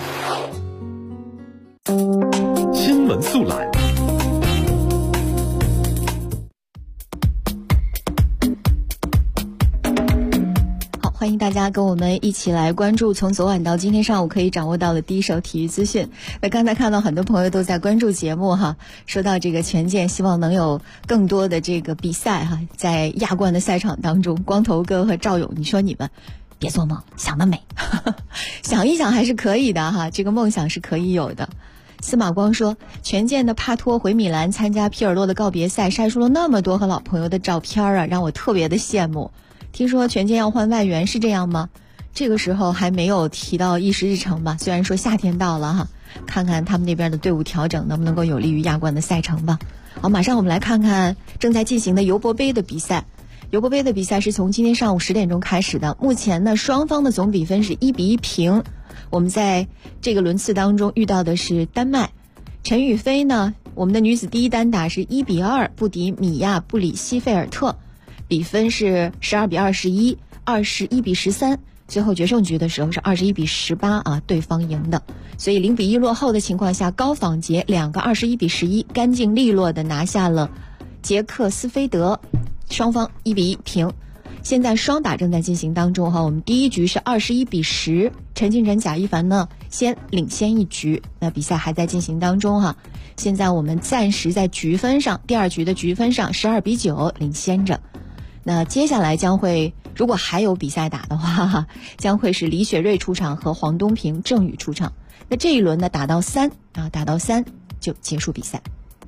新闻速览。 欢迎大家跟我们一起来关注从昨晚到今天上午可以掌握到的第一手体育资讯。刚才看到很多朋友都在关注节目哈，说到这个拳剑，希望能有更多的这个比赛哈，在亚冠的赛场当中，光头哥和赵勇，你说你们别做梦，想得美想一想还是可以的哈，这个梦想是可以有的。司马光说，拳剑的帕托回米兰参加皮尔洛的告别赛，晒出了那么多和老朋友的照片啊，让我特别的羡慕。听说拳剑要换外援，是这样吗？这个时候还没有提到议事日程吧，虽然说夏天到了哈，看看他们那边的队伍调整能不能够有利于亚冠的赛程吧。好，马上我们来看看正在进行的尤伯杯的比赛。尤伯杯的比赛是从今天上午10点钟开始的，目前呢双方的总比分是1-1平。我们在这个轮次当中遇到的是丹麦，陈雨菲呢，我们的女子第一单打是1-2不敌米亚布里希费尔特，比分是12-21、21-13，最后决胜局的时候是21-18啊，对方赢的。所以0-1落后的情况下，高仿杰2个21-11，干净利落的拿下了捷克斯菲德，双方1-1平。 现在双打正在进行当中哈，我们第一局是21-10，陈金晨、贾一凡呢先领先一局，那比赛还在进行当中哈。现在我们暂时在局分上，第二局的局分上12-9领先着。那接下来将会，如果还有比赛打的话，将会是李雪芮出场和黄东萍、郑宇出场。那这一轮呢打到3就结束比赛。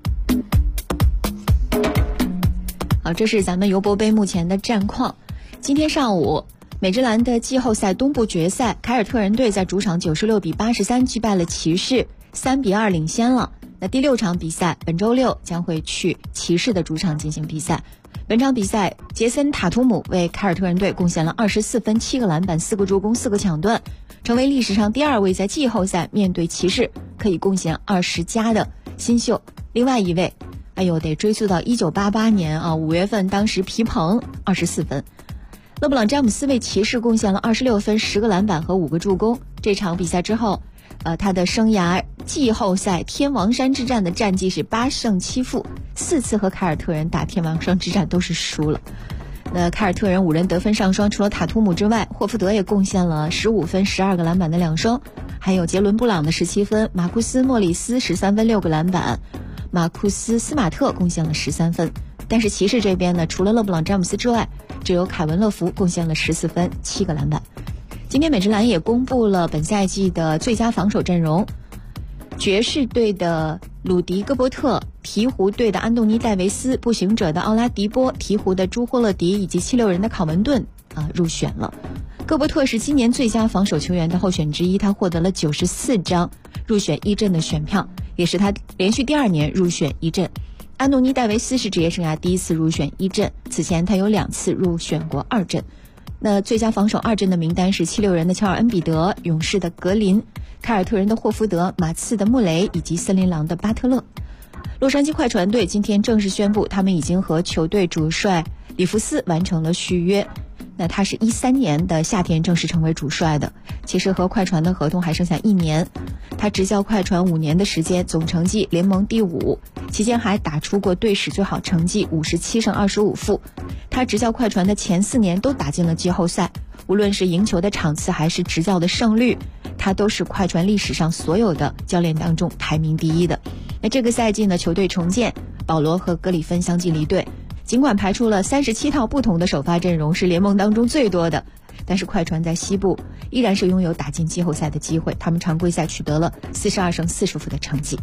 好，这是咱们尤伯杯目前的战况。今天上午，美职篮的季后赛东部决赛，凯尔特人队在主场96-83击败了骑士，3-2领先了。那第6场比赛本周6将会去骑士的主场进行比赛。本场比赛，杰森·塔图姆为凯尔特人队贡献了24分、7个篮板、4个助攻、4个抢断，成为历史上第2位在季后赛面对骑士可以贡献20加的新秀。另外一位，得追溯到1988年5月份，当时皮蓬24分。勒布朗·詹姆斯为骑士贡献了26分、10个篮板和5个助攻。这场比赛之后，他的生涯季后赛天王山之战的战绩是8胜7负，4次和凯尔特人打天王山之战都是输了。那凯尔特人5人得分上双，除了塔图姆之外，霍福德也贡献了15分、12个篮板的2双，还有杰伦·布朗的17分，马库斯·莫里斯13分、6个篮板，马库斯·斯马特贡献了13分。但是骑士这边呢，除了勒布朗·詹姆斯之外，只有凯文·乐福贡献了14分、7个篮板。今天美职篮也公布了本赛季的最佳防守阵容，爵士队的鲁迪·戈伯特、鹈鹕队的安东尼·戴维斯、步行者的奥拉迪波、鹈鹕的朱霍勒迪以及76人的考文顿入选了。戈伯特是今年最佳防守球员的候选之一，他获得了94张入选一阵的选票，也是他连续第2年入选一阵。安东尼·戴维斯是职业生涯第1次入选一阵，此前他有2次入选过2阵。那最佳防守2阵的名单是76人的乔尔·恩比德、勇士的格林、凯尔特人的霍福德、马刺的穆雷以及森林狼的巴特勒。洛杉矶快船队今天正式宣布，他们已经和球队主帅里弗斯完成了续约。那他是13年的夏天正式成为主帅的，其实和快船的合同还剩下1年。他执教快船5年的时间，总成绩联盟第5，期间还打出过队史最好成绩57胜25负。他执教快船的前4年都打进了季后赛，无论是赢球的场次还是执教的胜率，他都是快船历史上所有的教练当中排名第1的。那这个赛季呢，球队重建，保罗和格里芬相继离队，尽管排出了37套不同的首发阵容，是联盟当中最多的，但是快船在西部依然是拥有打进季后赛的机会，他们常规赛取得了42胜40负的成绩。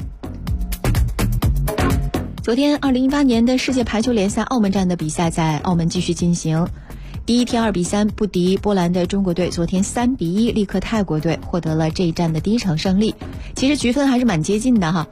昨天2018年的世界排球联赛澳门站的比赛在澳门继续进行，第一天2-3不敌波兰的中国队，昨天3-1力克泰国队，获得了这一站的第1场胜利。其实局分还是蛮接近的哈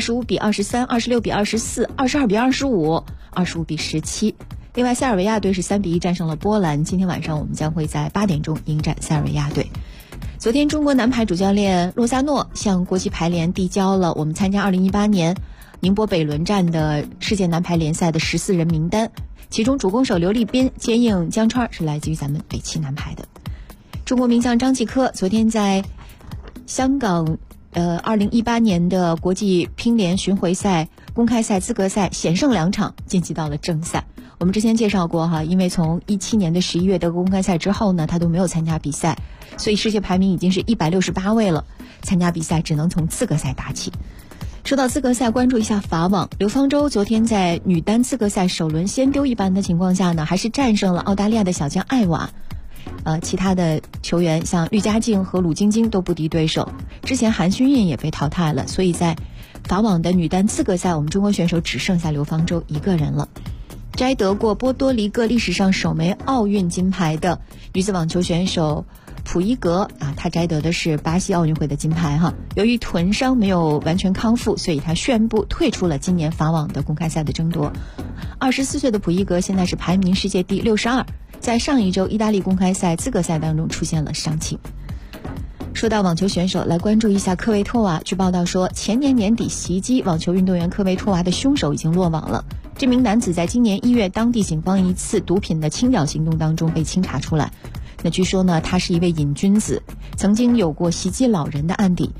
，25-23、26-24、22-25、25-17。另外塞尔维亚队是3-1战胜了波兰，今天晚上我们将会在8点钟迎战塞尔维亚队。昨天中国男排主教练洛萨诺向国际排联递交了我们参加2018年宁波北仑站的世界男排联赛的14人名单，其中主攻手刘立斌、接应江川是来自于咱们北汽男排的。中国名将张继科昨天在香港2018年的国际乒联巡回赛公开赛资格赛险胜2场，晋级到了正赛。我们之前介绍过哈，因为从17年的11月德国公开赛之后呢，他都没有参加比赛，所以世界排名已经是168位了，参加比赛只能从资格赛打起。说到资格赛，关注一下法网，刘方舟昨天在女单资格赛首轮先丢一盘的情况下呢，还是战胜了澳大利亚的小将艾瓦。其他的球员像绿嘉静和鲁晶晶都不敌对手，之前韩薰印也被淘汰了，所以在法网的女单资格赛，我们中国选手只剩下刘方舟一个人了。摘得过波多黎各历史上首枚奥运金牌的女子网球选手普伊格她摘得的是巴西奥运会的金牌哈。由于臀伤没有完全康复，所以她宣布退出了今年法网的公开赛的争夺。24岁的普伊格现在是排名世界第62，在上一周意大利公开赛资格赛当中出现了伤情。说到网球选手，来关注一下科维托娃。据报道说，前年年底袭击网球运动员科维托娃的凶手已经落网了。这名男子在今年1月当地警方一次毒品的清剿行动当中被清查出来。那据说呢，他是一位瘾君子，曾经有过袭击老人的案底。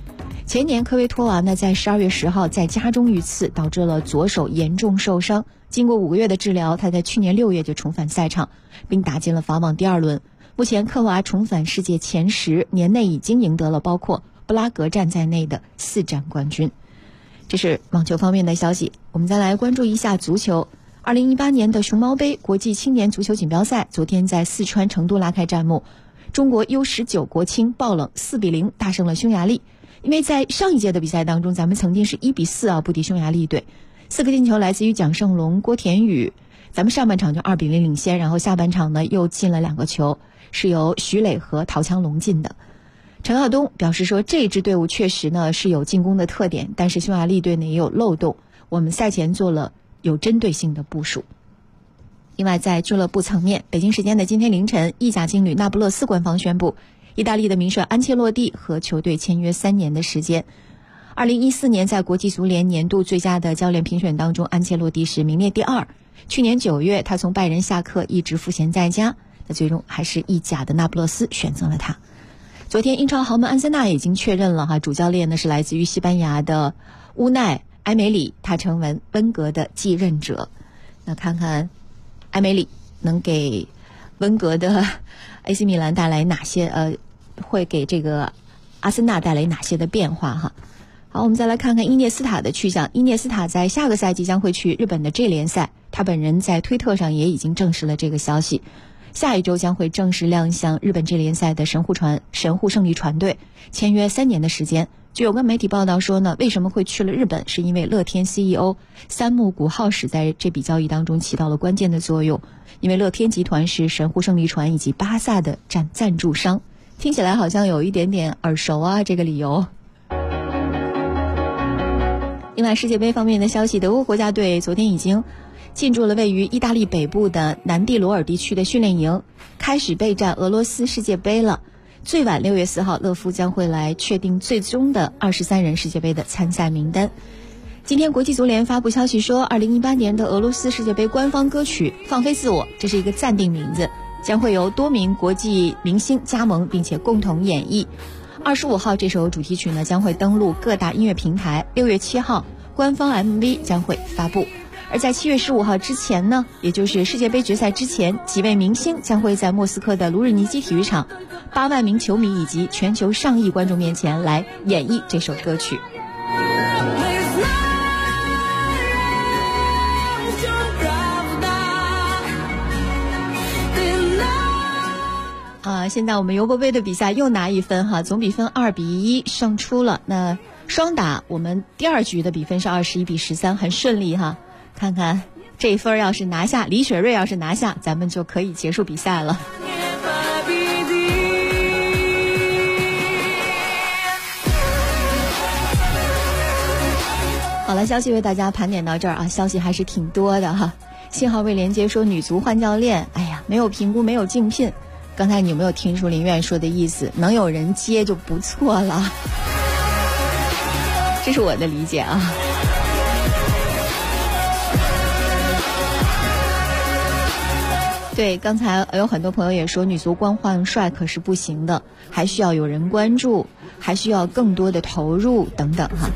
前年科维托娃呢在12月10号在家中遇刺，导致了左手严重受伤。经过5个月的治疗，他在去年6月就重返赛场，并打进了法网第2轮。目前科娃重返世界前10，年内已经赢得了包括布拉格站在内的4站冠军。这是网球方面的消息。我们再来关注一下足球。2018年的熊猫杯国际青年足球锦标赛昨天在四川成都拉开战幕，中国 U19 国青爆冷4-0大胜了匈牙利。因为在上一届的比赛当中，咱们曾经是1-4不敌匈牙利队，4个进球来自于蒋胜龙、郭田雨。咱们上半场就2-0领先，然后下半场呢又进了2个球，是由徐磊和陶强龙进的。陈耀东表示说，这支队伍确实呢是有进攻的特点，但是匈牙利队呢也有漏洞，我们赛前做了有针对性的部署。另外在俱乐部层面，北京时间的今天凌晨，意甲劲旅那不勒斯官方宣布，意大利的名帅安切洛蒂和球队签约3年的时间。2014年在国际足联年度最佳的教练评选当中，安切洛蒂是名列第2。去年9月他从拜仁下课，一直赋闲在家，那最终还是意甲的那不勒斯选择了他。昨天英超豪门安森纳已经确认了主教练呢是来自于西班牙的乌奈埃梅里，他成为温格的继任者。那看看埃梅里能给温格的 AC 米兰带来哪些会给这个阿森纳带来哪些的变化哈。好，我们再来看看伊涅斯塔的去向。伊涅斯塔在下个赛季将会去日本的 J 联赛，他本人在推特上也已经证实了这个消息。下一周将会正式亮相日本 J 联赛的神户胜利船队，签约3年的时间。据有关媒体报道说呢，为什么会去了日本，是因为乐天 CEO 三木谷浩史在这笔交易当中起到了关键的作用，因为乐天集团是神户胜利船以及巴萨的赞助商。听起来好像有一点点耳熟啊，这个理由。另外世界杯方面的消息，德国国家队昨天已经进驻了位于意大利北部的南蒂罗尔地区的训练营，开始备战俄罗斯世界杯了。最晚6月4号，勒夫将会来确定最终的23人世界杯的参赛名单。今天国际足联发布消息说，2018年的俄罗斯世界杯官方歌曲《放飞自我》，这是一个暂定名字，将会由多名国际明星加盟并且共同演绎。25号这首主题曲呢将会登陆各大音乐平台，6月7号官方 MV 将会发布。而在7月15号之前呢，也就是世界杯决赛之前，几位明星将会在莫斯科的卢日尼基体育场8万名球迷以及全球上亿观众面前来演绎这首歌曲。现在我们尤伯杯的比赛又拿1分哈，总比分2-1胜出了。那双打我们第2局的比分是21-13，很顺利哈。看看这一分要是拿下，李雪芮要是拿下，咱们就可以结束比赛了。好了，消息为大家盘点到这儿啊，消息还是挺多的哈。信号未连接说女足换教练，哎呀，没有评估，没有竞聘。刚才你有没有听出林苑说的意思？能有人接就不错了，这是我的理解啊。对，刚才有很多朋友也说，女足光换帅可是不行的，还需要有人关注，还需要更多的投入等等哈。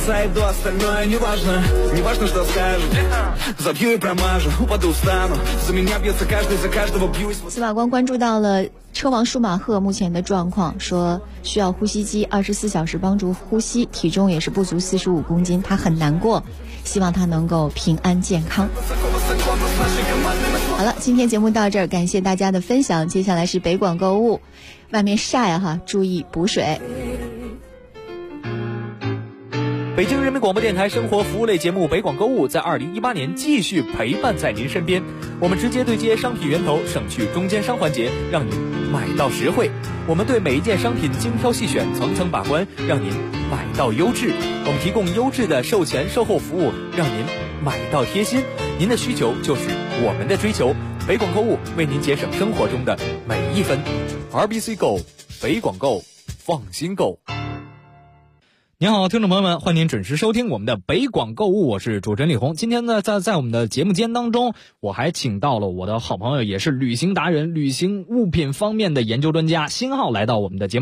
司马光关注到了车王舒马赫目前的状况，说需要呼吸机24小时帮助呼吸，体重也是不足45公斤，他很难过，希望他能够平安健康。好了，今天节目到这儿，感谢大家的分享。接下来是北广购物，外面晒哈，注意补水。 北京人民广播电台生活服务类节目北广购物在2018年继续陪伴在您身边，我们直接对接商品源头，省去中间商环节，让您买到实惠。我们对每一件商品精挑细选，层层把关，让您买到优质。我们提供优质的售前售后服务，让您买到贴心。您的需求就是我们的追求，北广购物为您节省生活中的每一分。RBC Go， 北广购，放心购。您好，听众朋友们，欢迎您准时收听我们的北广购物，我是主持人李红。今天呢，在我们的节目间当中，我还请到了我的好朋友，也是旅行达人、旅行物品方面的研究专家辛浩来到我们的节目当中。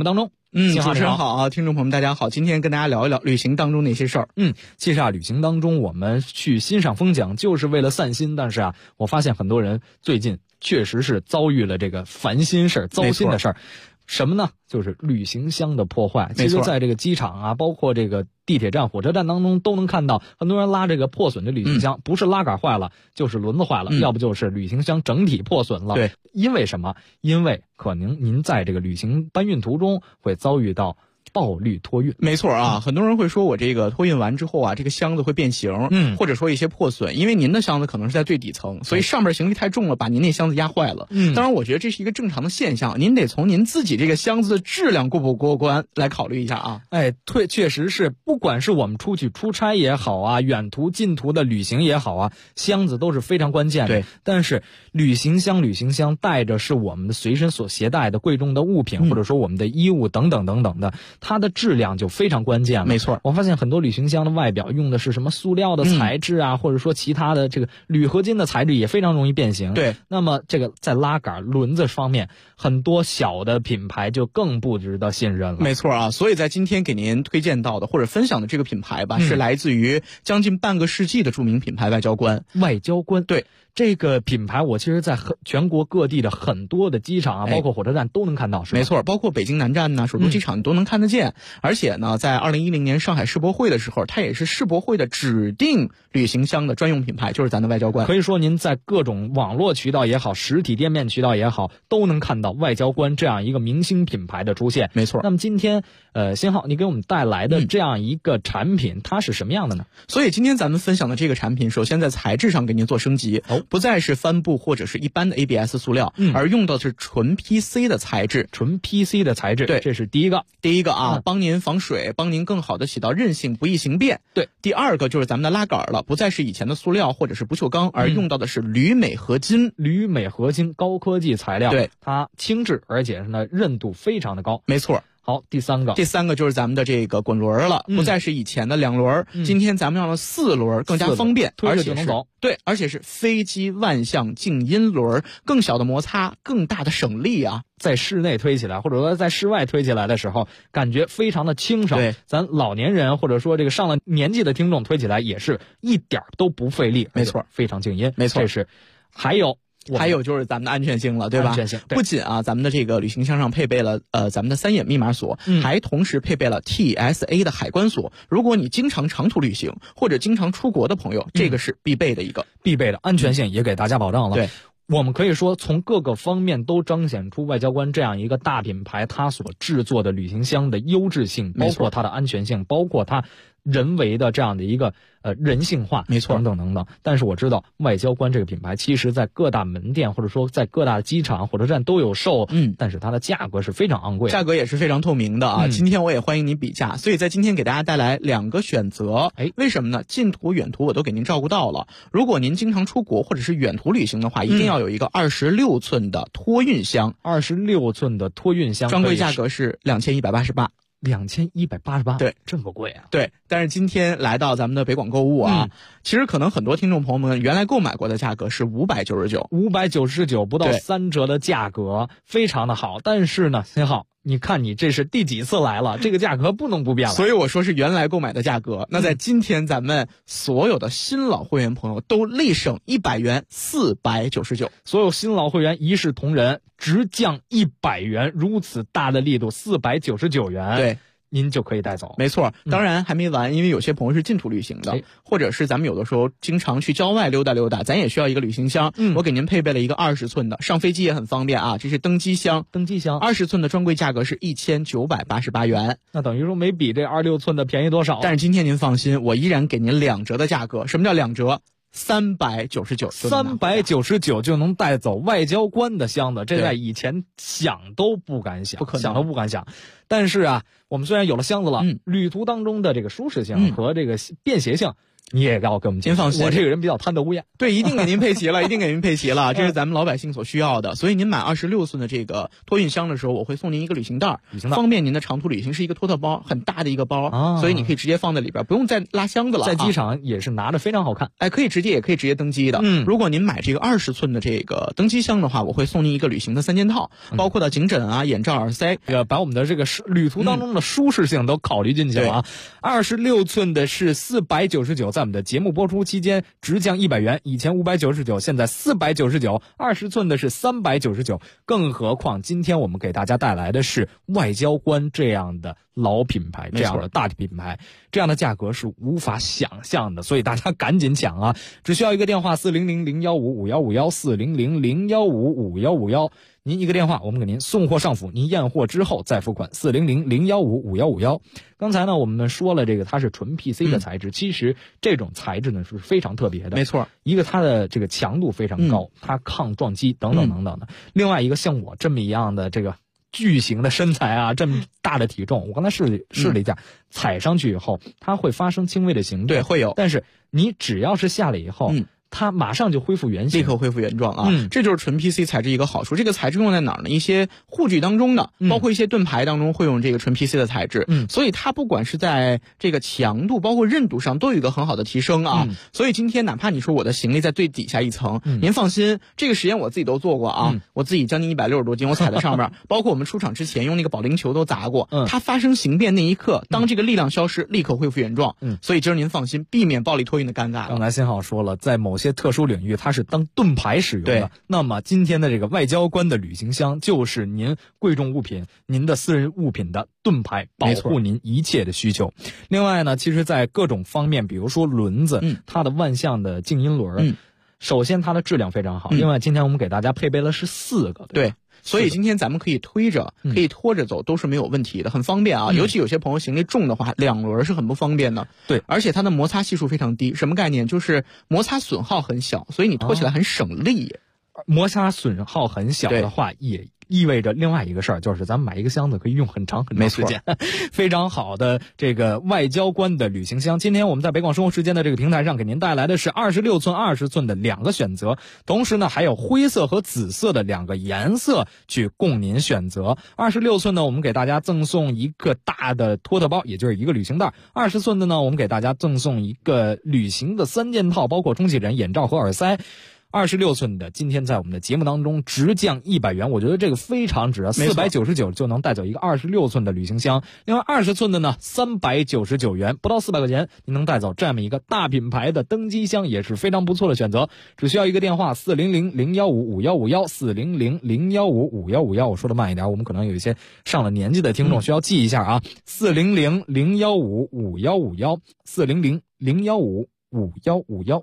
主持人好啊，听众朋友们大家好，今天跟大家聊一聊旅行当中的一些事儿。 其实旅行当中我们去欣赏风景就是为了散心，但是我发现很多人最近确实是遭遇了这个烦心事儿、糟心的事儿。什么呢？就是旅行箱的破坏。其实在这个机场包括这个地铁站、火车站当中都能看到很多人拉这个破损的旅行箱，不是拉杆坏了就是轮子坏了，要不就是旅行箱整体破损了。 对， 因为什么？因为可能您在这个旅行搬运途中会遭遇到暴力托运。 没错啊，很多人会说我这个托运完之后这个箱子会变形，或者说一些破损，因为您的箱子可能是在最底层，所以上面行李太重了，把您那箱子压坏了。当然我觉得这是一个正常的现象，您得从您自己这个箱子的质量过不过关来考虑一下啊。 确实是，不管是我们出去出差也好远途近途的旅行也好箱子都是非常关键的。 对， 但是旅行箱带着是我们的随身所携带的贵重的物品，或者说我们的衣物等等等等的，它的质量就非常关键了。 没错， 我发现很多旅行箱的外表用的是什么塑料的材质或者说其他的这个铝合金的材质，也非常容易变形。 对， 那么这个在拉杆轮子方面，很多小的品牌就更不值得信任了。 没错啊，所以在今天给您推荐到的或者分享的这个品牌吧，是来自于将近半个世纪的著名品牌外交官。对， 这个品牌我其实在全国各地的很多的机场包括火车站都能看到。 没错，包括北京南站首都机场都能看得见。而且呢，在2010年上海世博会的时候，它也是世博会的指定旅行箱的专用品牌，就是咱的外交官。 可以说您在各种网络渠道也好，实体店面渠道也好，都能看到外交官这样一个明星品牌的出现。 没错。 那么今天新浩你给我们带来的这样一个产品，它是什么样的呢？ 所以今天咱们分享的这个产品，首先在材质上给您做升级，不再是帆布或者是一般的 ABS 塑料，而用的是纯 PC 的材质。 纯 PC 的材质， 对， 这是第一个帮您防水，帮您更好的起到韧性，不易形变。 对， 第二个就是咱们的拉杆了，不再是以前的塑料或者是不锈钢，而用到的是铝镁合金。 铝镁合金高科技材料， 对， 它轻质，而且呢韧度非常的高。 没错。 好，第三个就是咱们的这个滚轮了，不再是以前的2轮，今天咱们用了4轮，更加方便， 推着就能走。 对，而且是飞机万向静音轮，更小的摩擦，更大的省力啊！ 在室内推起来，或者说在室外推起来的时候，感觉非常的轻省。 对， 咱老年人或者说这个上了年纪的听众推起来也是一点都不费力。 没错， 非常静音。 没错， 这是还有就是咱们的安全性了，对吧？ 安全性不仅咱们的这个旅行箱上配备了咱们的3眼密码锁，还同时配备了 TSA 的海关锁。如果你经常长途旅行或者经常出国的朋友，这个是必备的安全性也给大家保障了。 对， 我们可以说从各个方面都彰显出外交官这样一个大品牌它所制作的旅行箱的优质性，包括它的安全性，包括它人为的这样的一个人性化， 没错， 等等。但是我知道外交官这个品牌其实在各大门店或者说在各大机场火车站都有售，但是它的价格是非常昂贵的， 价格也是非常透明的今天我也欢迎您比价，所以在今天给大家带来2个选择。为什么呢？近途远途我都给您照顾到了。如果您经常出国或者是远途旅行的话，一定要有一个26寸的托运箱。 26寸的托运箱专柜价格是2188。 2188， 对， 这么贵啊？ 对，但是今天来到咱们的北广购物其实可能很多听众朋友们原来购买过的价格是 599，不到3折的价格，非常的好。但是呢，新浩，你看你这是第几次来了，这个价格不能不变了。 所以我说是原来购买的价格。那在今天咱们所有的新老会员朋友都立省100元，499。 所有新老会员一视同仁，直降100元，如此大的力度，499元。 对， 您就可以带走。 没错，当然还没完，因为有些朋友是近途旅行的，或者是咱们有的时候经常去郊外溜达溜达，咱也需要一个旅行箱。我给您配备了一个20寸的，上飞机也很方便这是登机箱，20寸的专柜价格是1988元。 那等于说没比这26寸的便宜多少。 但是今天您放心，我依然给您2折的价格。什么叫2折？399 就能带走外交官的箱子，这在以前想都不敢想，想都不敢想。但是我们虽然有了箱子了，旅途当中的这个舒适性和这个便携性你也要给我们您放心， 我这个人比较贪得无厌。 对，一定给您配齐了，一定给您配齐了，这是咱们老百姓所需要的。所以您买26寸的这个托运箱的时候，我会送您一个旅行袋，方便您的长途旅行，是一个托特包，很大的一个包，所以你可以直接放在里边，不用再拉箱子了。 在机场也是拿着非常好看， 可以直接登机的。如果您买这个20寸的这个登机箱的话，我会送您一个旅行的3件套，包括的颈枕啊、眼罩、耳塞， 把我们的这个旅途当中的舒适性都考虑进去了啊。26寸的是499，在我们的节目播出期间直降100元，以前599，现在499，20寸的是399。更何况今天我们给大家带来的是外交官这样的老品牌，这样的大品牌，这样的价格是无法想象的，所以大家赶紧抢啊！只需要一个电话400-015-5151，400-015-5151，您一个电话，我们给您送货上府，您验货之后再付款，400-015-5151。刚才呢，我们说了这个它是纯 PC 的材质，其实这种材质呢是非常特别的。 没错， 一个它的这个强度非常高，它抗撞击等等等等的。另外一个像我这么一样的这个巨型的身材啊，这么大的体重，我刚才试了一下，踩上去以后它会发生轻微的形状， 对，会有。 但是你只要是下来以后，它马上就恢复原形， 立刻恢复原状啊！这就是纯 PC 材质一个好处。这个材质用在哪儿呢？一些护具当中的，包括一些盾牌当中会用这个纯 PC 的材质，所以它不管是在这个强度，包括韧度上都有一个很好的提升啊。所以今天哪怕你说我的行李在最底下一层，您放心，这个实验我自己都做过啊，我自己将近160多斤，我踩在上面，包括我们出场之前用那个保龄球都砸过，它发生形变那一刻，当这个力量消失，立刻恢复原状。所以今儿您放心，避免暴力托运的尴尬。 刚才新浩说了，在某些特殊领域它是当盾牌使用的，那么今天的这个外交官的旅行箱就是您贵重物品、您的私人物品的盾牌，保护您一切的需求。另外呢，其实在各种方面，比如说轮子，它的万向的静音轮，首先它的质量非常好，另外今天我们给大家配备了是4个， 对。所以今天咱们可以推着，可以拖着走，都是没有问题的，很方便啊。尤其有些朋友行李重的话，2轮是很不方便的。 对， 而且它的摩擦系数非常低，什么概念？就是摩擦损耗很小，所以你拖起来很省力。 摩擦损耗很小的话，也意味着另外一个事儿，就是咱们买一个箱子可以用很长很长时间。非常好的这个外交官的旅行箱。今天我们在北广生活时间的这个平台上给您带来的是26寸、20寸的2个选择，同时呢还有灰色和紫色的2个颜色去供您选择。26寸呢，我们给大家赠送一个大的托特包，也就是一个旅行袋；20寸的呢，我们给大家赠送一个旅行的3件套，包括充气枕、眼罩和耳塞。26寸的今天在我们的节目当中直降100元，我觉得这个非常值啊，499就能带走一个26寸的旅行箱。另外20寸的呢399元，不到400块钱您能带走这么一个大品牌的登机箱，也是非常不错的选择。只需要一个电话400-015-5151，400-015-5151。我说的慢一点，我们可能有一些上了年纪的听众需要记一下啊，400-015-5151，400-015-5151。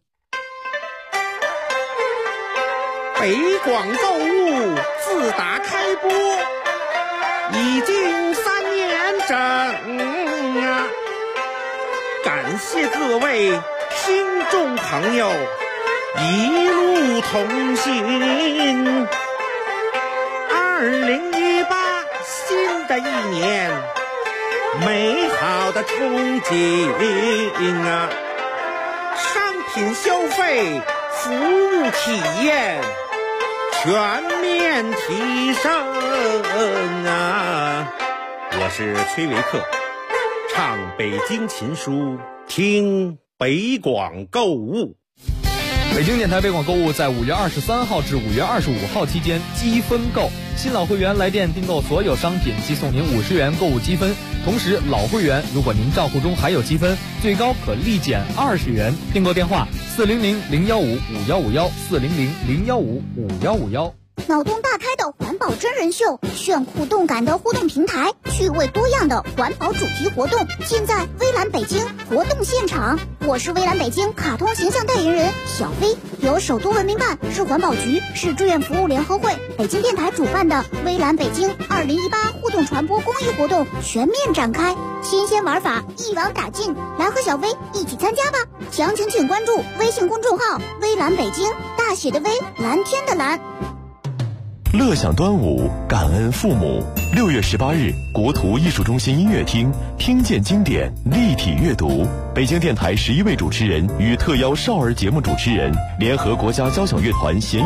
北广购物自打开播已经3年整啊！感谢各位听众朋友一路同行。2018新的一年，美好的憧憬啊！商品消费、服务体验全面提升啊！我是崔维克，唱北京琴书，听北广购物。 北京电台北广购物在5月23号至5月25号期间积分购，新老会员来电订购所有商品即送您50元购物积分，同时老会员如果您账户中还有积分，最高可立减20元。订购电话400-015-5151，400-015-5151。 脑洞大开的环保真人秀，炫酷动感的互动平台，趣味多样的环保主题活动，尽在微蓝北京活动现场。我是微蓝北京卡通形象代言人小飞，由首都文明办、市环保局、市志愿服务联合会、北京电台主办的微蓝北京2018互动传播公益活动全面展开，新鲜玩法一网打尽，来和小飞一起参加吧！详情请关注微信公众号微蓝北京，大写的微，蓝天的蓝。 乐享端午，感恩父母。6月18日，国图艺术中心音乐厅听见经典立体阅读。北京电台11位主持人与特邀少儿节目主持人联合国家交响乐团弦